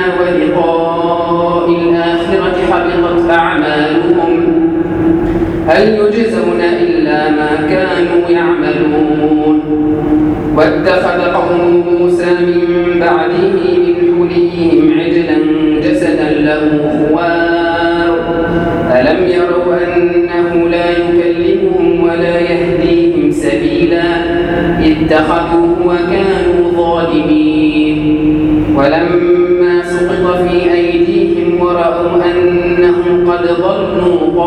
ولقاء الآخرة حبطت أعمالهم هل يجزون إلا ما كانوا يعملون واتخذ قوم موسى من بعده من حليهم عجلا جسدا له خوار ألم يروا أنه لا يكلمهم ولا يهديهم سبيلا اتخذوه وكانوا ظالمين ولما سقط في أيديهم ورأوا أنهم قد ضلوا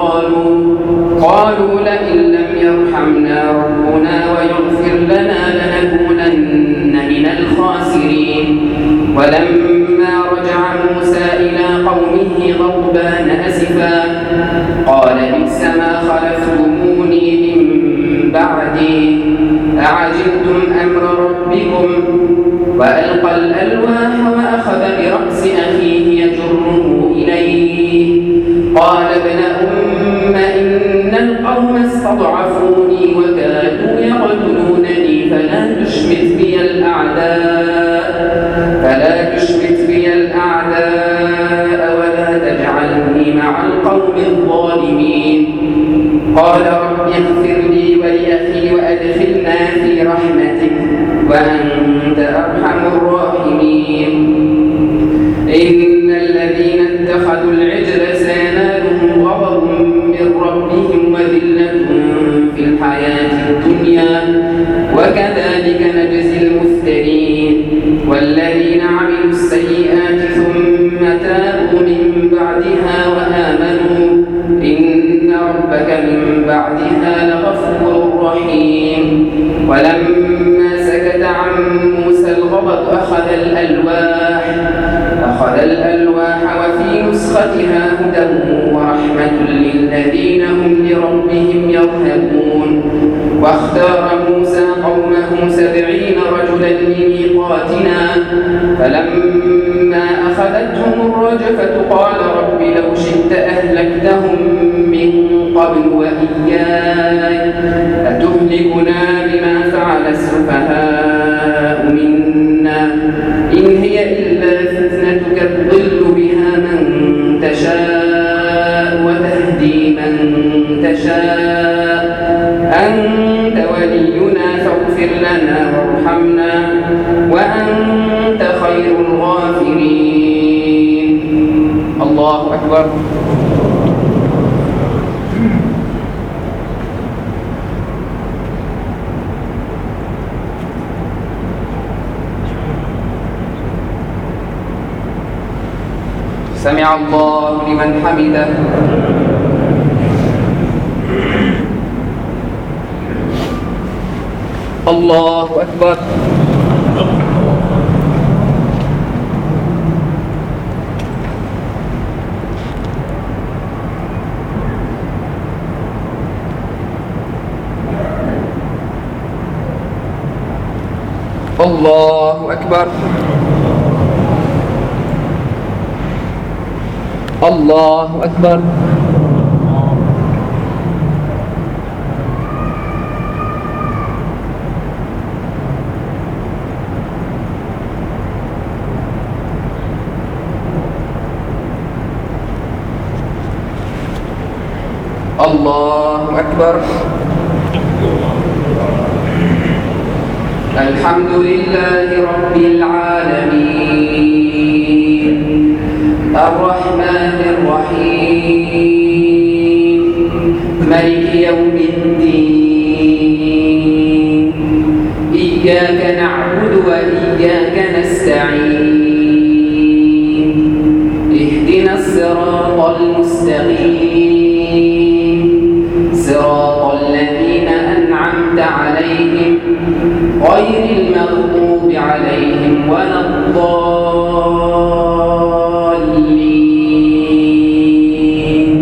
قالوا لئن لم يرحمنا ربنا ويغفر لنا لنكونن من الخاسرين ولما رجع موسى إلى قومه غضبان أسفا قال بئس ما خلفتموني من بعدي أعجلتم أمر ربكم وألقى الألواح وأخذ برأس أخيه يجره إليه قال ابن أم إن القوم استضعفوني وكادوا يقتلونني فلا تشمت بي الأعداء ولا تجعلني مع القوم الظالمين قال رب اغفر لي ولأخي وأدخلنا في رحمتك وأنت أرحم الراحمين إن الذين اتخذوا العجل سينالهم غضب من ربهم وذلة في الحياة الدنيا وكذلك نجزي المفترين والذين عملوا السيئات ثم تابوا من بعدها وآمنوا إن ربك من بعدها لغفور رحيم ولما سكت عن موسى الغضب أخذ الألواح وفي نسختها هدى ورحمة للذين هم لربهم يرهبون واختار موسى قومه 70 رجلا لميقاتنا فلما أخذتهم الرجفة قال رب لو شئت أهلكتهم من قبل وإياي أتهلكنا بما فعل السفهاء منا إن هي إلا فتنتك تضل بها من تشاء وتهدي من تشاء أنت ولينا فاغفر لنا وارحمنا وأنت خير الغافرين الله أكبر سمع الله لمن حمده الله أكبر الله أكبر الله أكبر الله أكبر. الحمد لله رب العالمين الرحمن الرحيم مالك يوم الدين إياك نعبد وإياك نستعين اهدنا الصراط المستقيم صراط الذين أنعمت عليهم غير المغضوب عليهم ولا الضالين.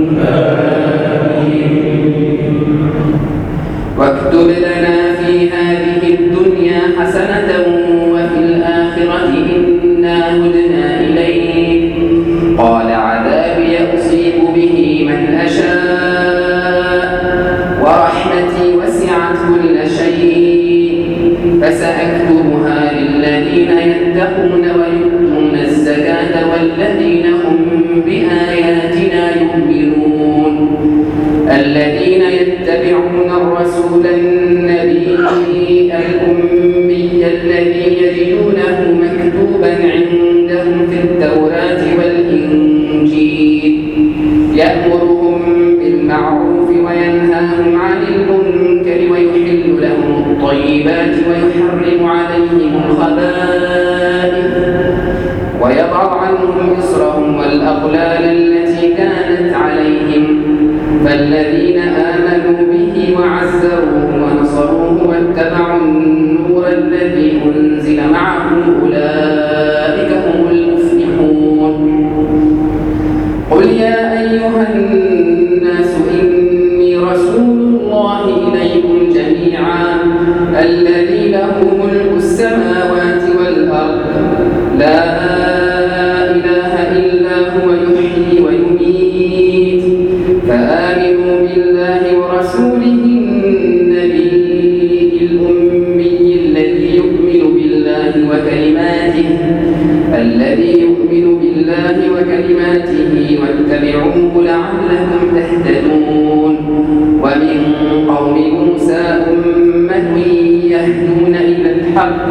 واكتب لنا في هذه الدنيا حسنة وفي الآخرة إنا هدنا إليك قال عذابي أصيب به من أشاء ورحمتي وسعت كل شيء فسأكتبها للذين يتقون ويؤتون الزكاة والذين هم بآياتنا يؤمنون الذين يتبعون الرسول النبي الأمي الذي يجدونه مكتوبا عندهم في التوراة والإنجيل يأمرهم بالمعروف وينهاهم عن المنكر ويحل لهم الطيبات ويحرم عليهم الخبائث ويضع عنهم إصرهم والأغلال التي كانت عليهم فالذين آمنوا به وعزروه ونصروه واتبعوا النور الذي أنزل معه أولئك هم المفلحون. قل يا أيها الناس إني رسول الله إليكم جميعا الذي له ملك السماوات والأرض لا إله إلا هو يحيي ويميت فآمنوا بالله ورسوله النبي الأمي الذي يؤمن بالله وكلماته واتبعوه لعلكم تهتدون. ومن قوم موسى أمة يهدون إلى الحق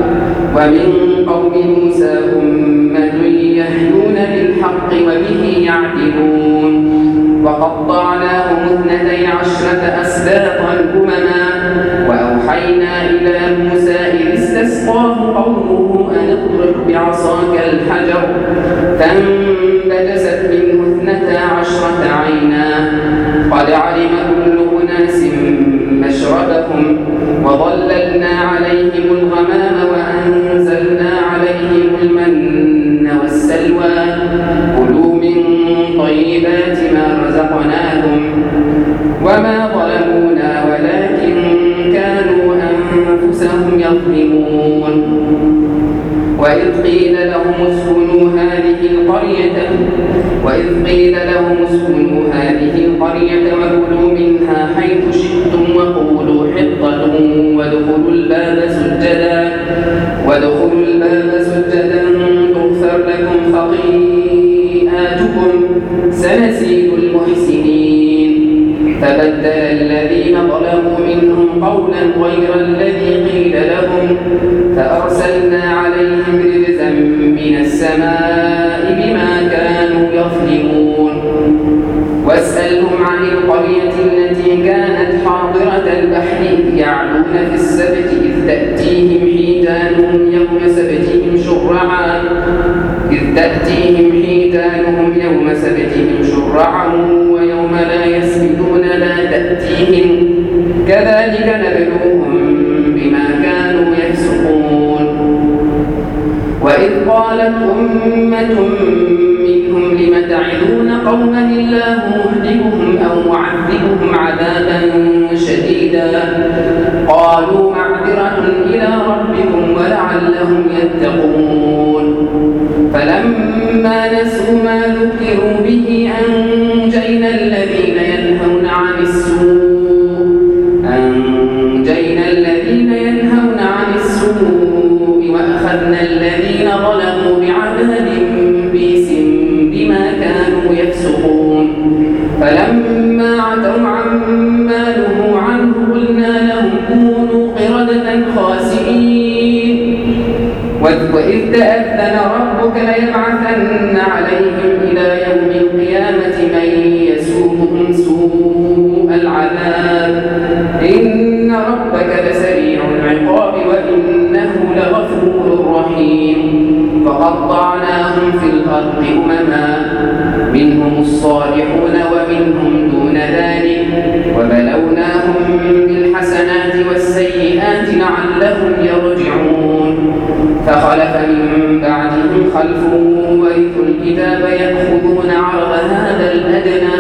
وبه يعدلون. وقطعناهم 12 أسباطا أمما وأوحينا إلى موسى إذ استسقاه قومه أن اضرب بعصاك الحجر فانبجست منه 12 عينا قد علم كل أناس مشربهم وظللنا عليهم الغمام وأنزلنا عليهم المن والسلوى كلوا من طيبات ما رزقناكم وما ظلمونا ولكن كانوا أنفسهم يظلمون. وإذ قيل لهم اسكنوا هذه القرية وكلوا منها حيث شئتم وقولوا حطة وادخلوا الباب سجدا تغفر لكم خطيئاتكم سنزيد المحسنين. فبدل الذين ظلموا منهم قولا غير الذي قيل لهم فأرسلنا عليهم رجزا من السماء بما كانوا يظلمون. واسألهم عن القرية التي كانت حاضرة البحر إذ يعدون في السبت إذ تأتيهم حيتانهم يوم سبتهم شرعا ويوم لا يسبتون لا تأتيهم كذلك نبلوهم بما كانوا يفسقون. وإذ قالت أمة منهم لم تعظون قوما الله مهلكهم أو معذبهم عذابا شديدا قالوا معذرة إلى ربكم ولعلهم يتقون. فلما نسوا ما ذكروا به أنجينا الذين ينهون عن السوء وأخذنا الذين ظلموا بعذاب بئس بما كانوا يفسقون. فلما عتوا عما وإذ تأذن ربك ليبعثن عليهم إلى يوم القيامة من يسومهم سوء العذاب إن ربك لسريع العقاب وإنه لغفور رحيم فقطعناهم في الأرض أمما منهم الصالحون ومنهم دون ذلك وبلوناهم بالحسنات والسيئات لعلهم يرجعون فخلف من بعدهم خلف ورثوا الكتاب يأخذون عرض هذا الأدنى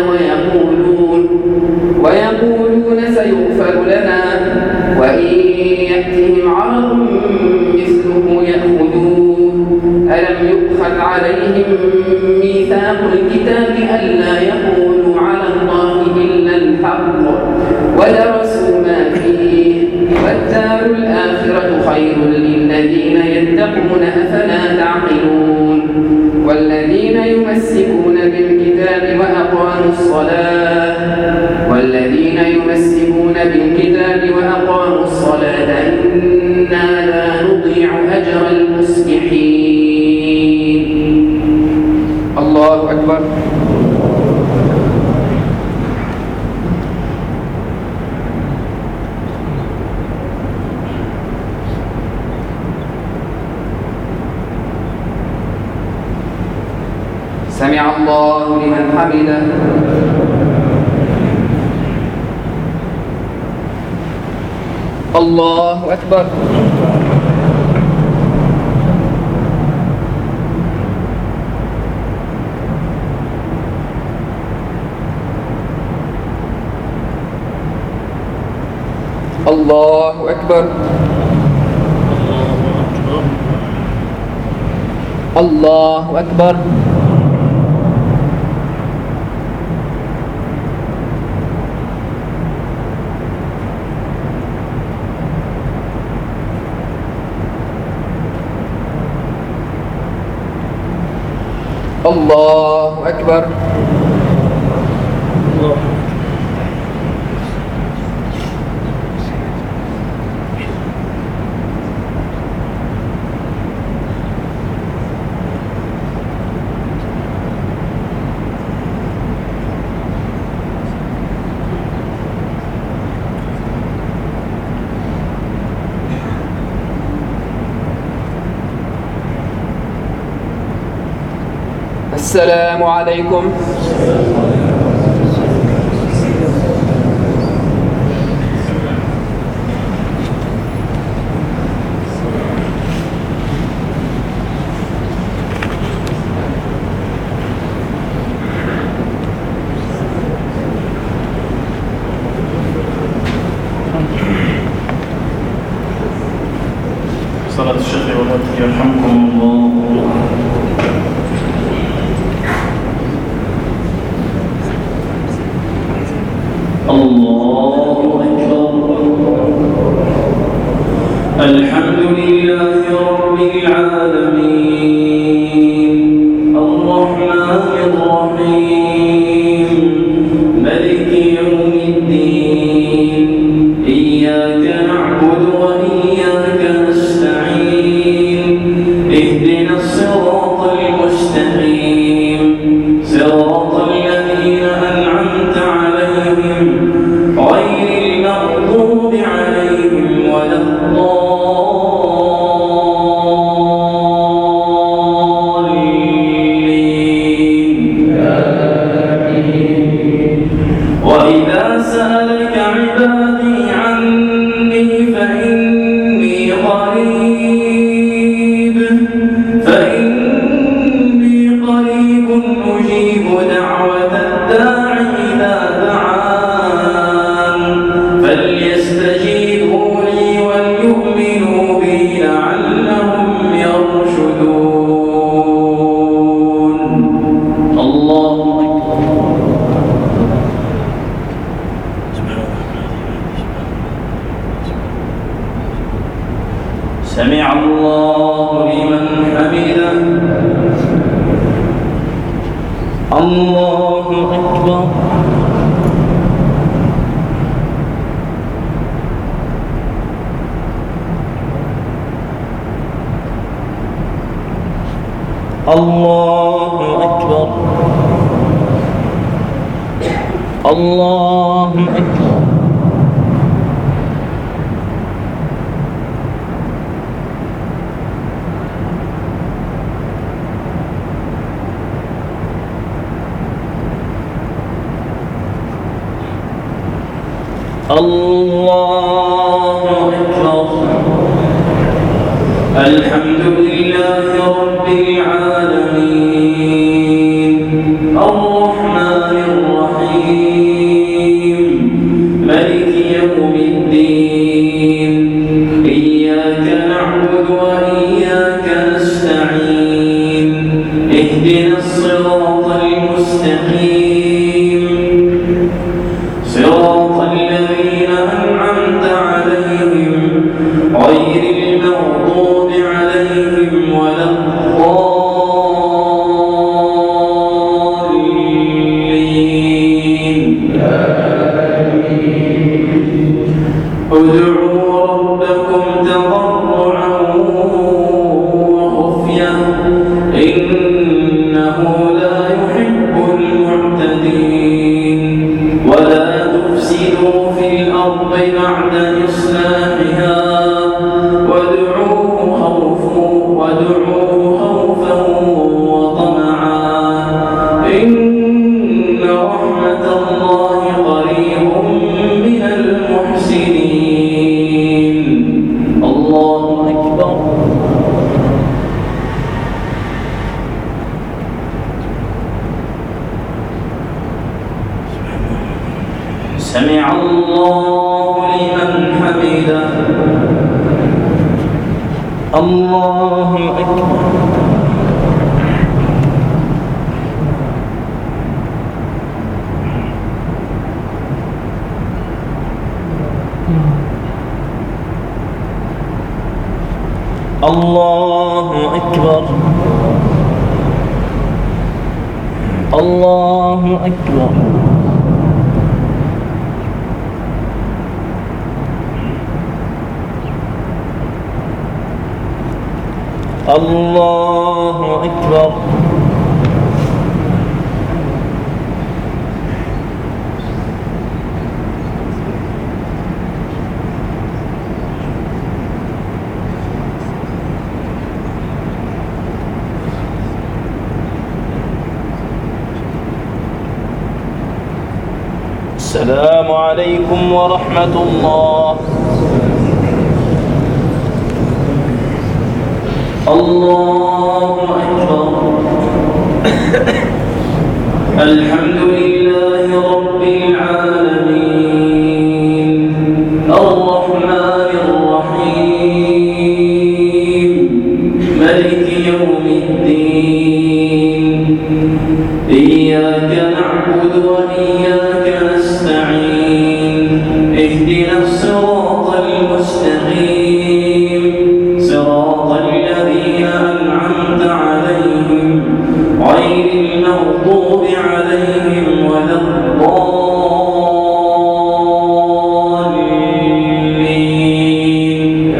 ويقولون سيغفر لنا وإن يأتهم عرض مثله يأخذوه ألم يؤخذ عليهم ميثاق الكتاب ألا يقولوا على الله إلا الحق ودرسوا ما فيه والدار الآخرة خير للذين يتقون أفلا تعقلون والذين يمسكون بالكتاب وأقاموا الصلاة إنا لا نضيع أجر المصلحين. الله أكبر. سمع الله لمن حمده. الله أكبر. الله أكبر. الله أكبر. الله أكبر. السلام عليكم. صلاة الشيخ والوقت يرحمكم الله. الله أكبر. الحمد لله رب العالمين الرحمن الرحيم ملك يوم الدين إياك نعبد وإياك نستعين اهدنا الصراط المستقيم صراط الذين أنعمت عليهم غير المغضوب عليهم ولا الضالين. وإذا سألك عبادي عني فإني قريب أجيب دعوة الداع إذا دعان فليستجيبوا لي وليؤمنوا بي لعلهم يرشدون. الله سمع الله لمن حمده. الله أكبر. الله أكبر الله أكبر الله أكبر الحمد لله رب العالمين الرحمن الرحيم مالك يوم الدين إياك نعبد وإياك نستعين اهدنا الصراط المستقيم صراط الذين أنعمت عليهم غير المغضوب عليهم ولا الضالين ادعوا ربكم تضرعا وخفية إنه لا يحب المعتدين ولا تفسدوا في الأرض بعد إصلاحها وادعوه خوفا وطمعا إن رحمة الله قريب من المحسنين الله أكبر سمع الله لمن حمده الله أكبر الله أكبر الله أكبر الله أكبر السلام عليكم ورحمة الله الله أكبر الحمد لله رب العالمين الرحمن الرحيم مالك يوم الدين إياك نعبد وإياك نستعين اهدنا الصراط المستقيم صراط الذين أنعمت عليهم غير المغضوب عليهم ولا الضالين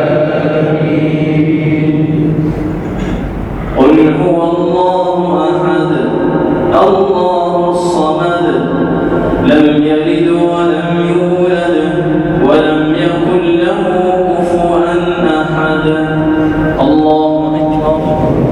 قل هو الله أحد الله الصمد لم يلد ولم يولد ولم يكن له كفوا أحد الله أكبر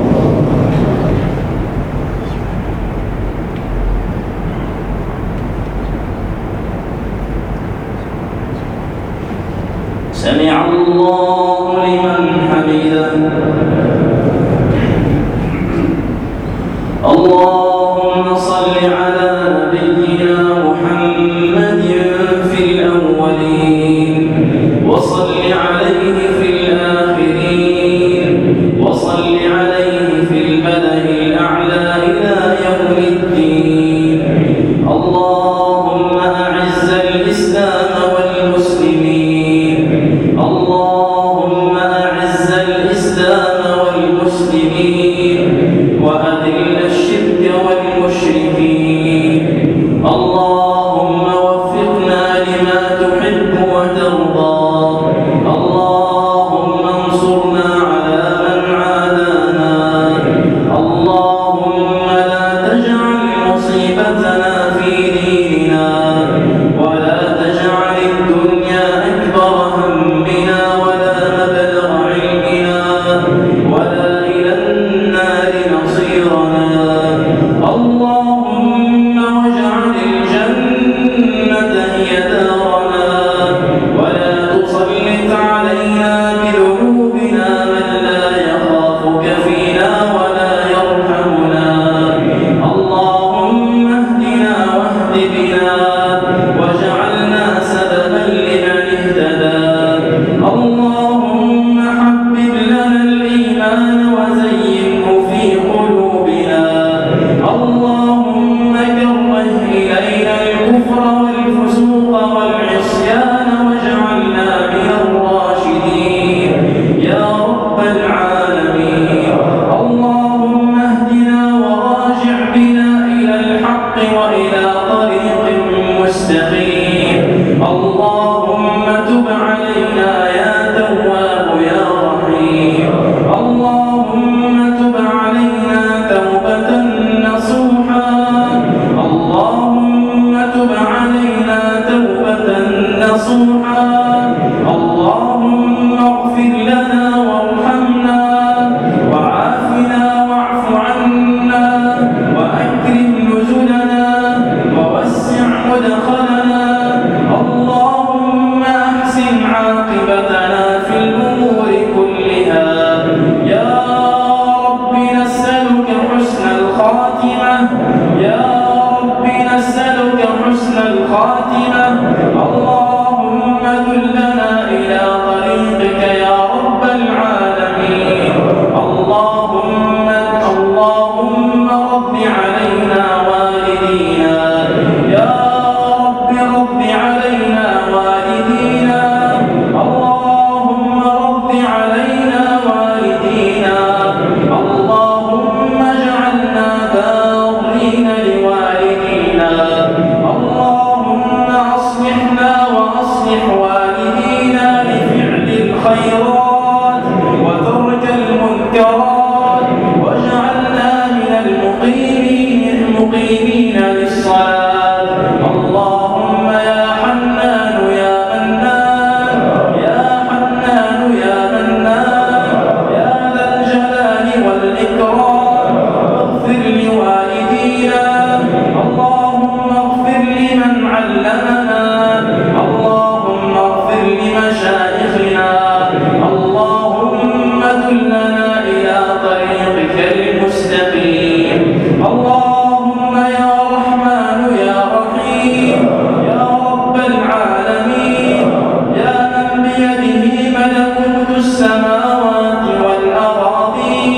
سمع الله لمن حمده اللهم صل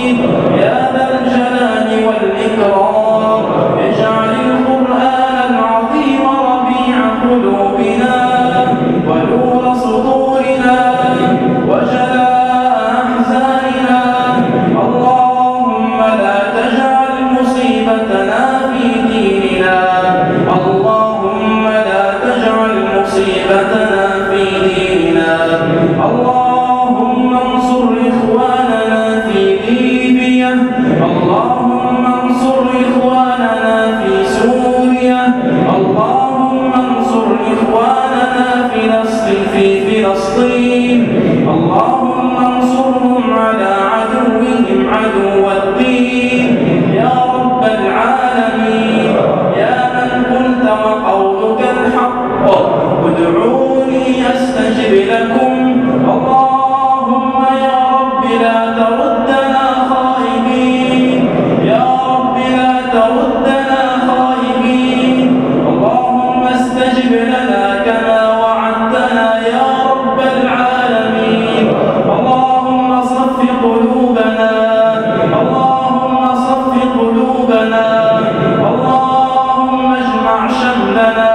يا ذا الجلال والإكرام اجعل القرآن العظيم ربيع قلوبنا ونور صدورنا وجلاء أحزاننا. اللهم لا تجعل مصيبتنا في ديننا. اللهم لا تجعل مصيبتنا في ديننا. اللهم انصر إخواننا في ليبيا. اللهم انصر إخواننا في سوريا. اللهم انصر إخواننا في فلسطين. اللهم انصرهم على عدوهم عدو الدين يا رب العالمين. يا من قلت وقولك الحق ادعوني أستجب لكم. اللهم يا رب لا تردنا خائبين. يا رب لا تردنا خائبين. اللهم استجب لنا كما وعدتنا يا رب العالمين. اللهم صف قلوبنا. اللهم صف قلوبنا. اللهم اجمع شملنا.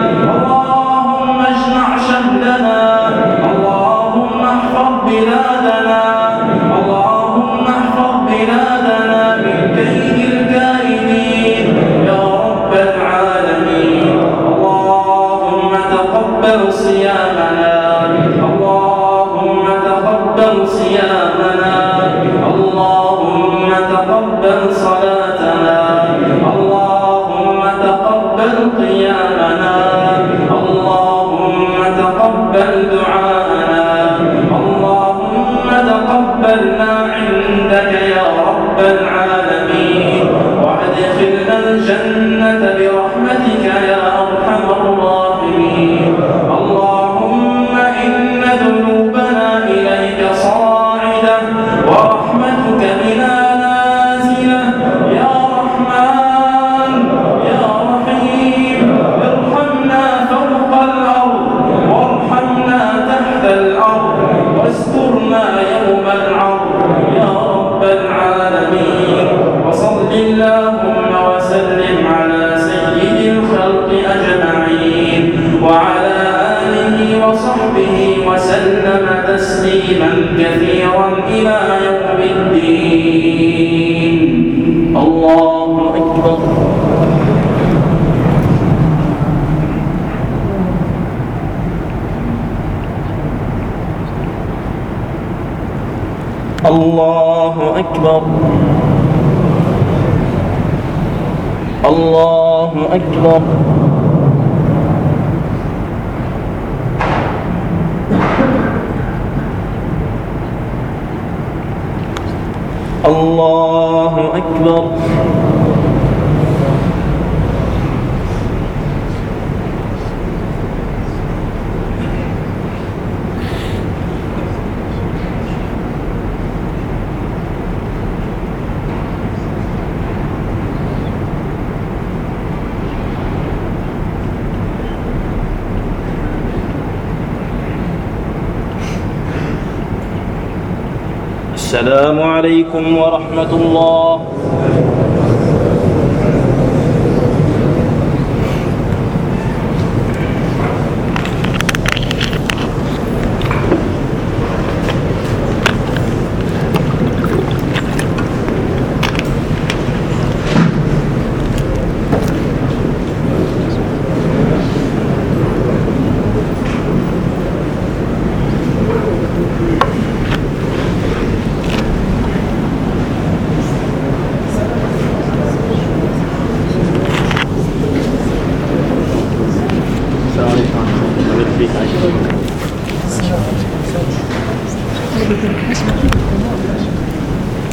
اللهم اجمع شملنا. اللهم احفظ بلادنا. اللهم احفظ بلادنا من كيد الكائدين يا رب العالمين. اللهم تقبل صيامنا. اللهم تقبل صيامنا. اللهم تقبل صلاتنا. اللهم تقبل قيامنا. اللهم تقبل دعاءنا. اللهم تقبلنا عندك يا رب العالمين وادخلنا الجنة برحمتك يا أرحم الراحمين. اللهم إن ذنوبنا إليك صاعدة ورحمتك بنا نازلة. يا رحمن يا رحيم ارحمنا فوق الأرض وارحمنا تحت الأرض واسترنا يوم العرض يا رب العالمين. وصل اللهم وسلم على سيد الخلق أجمعين وعلى آله وصحبه وسلم تسليما كثيرا إلى يوم الدين. الله أكبر. الله أكبر. الله أكبر. الله أكبر. السلام عليكم ورحمة الله.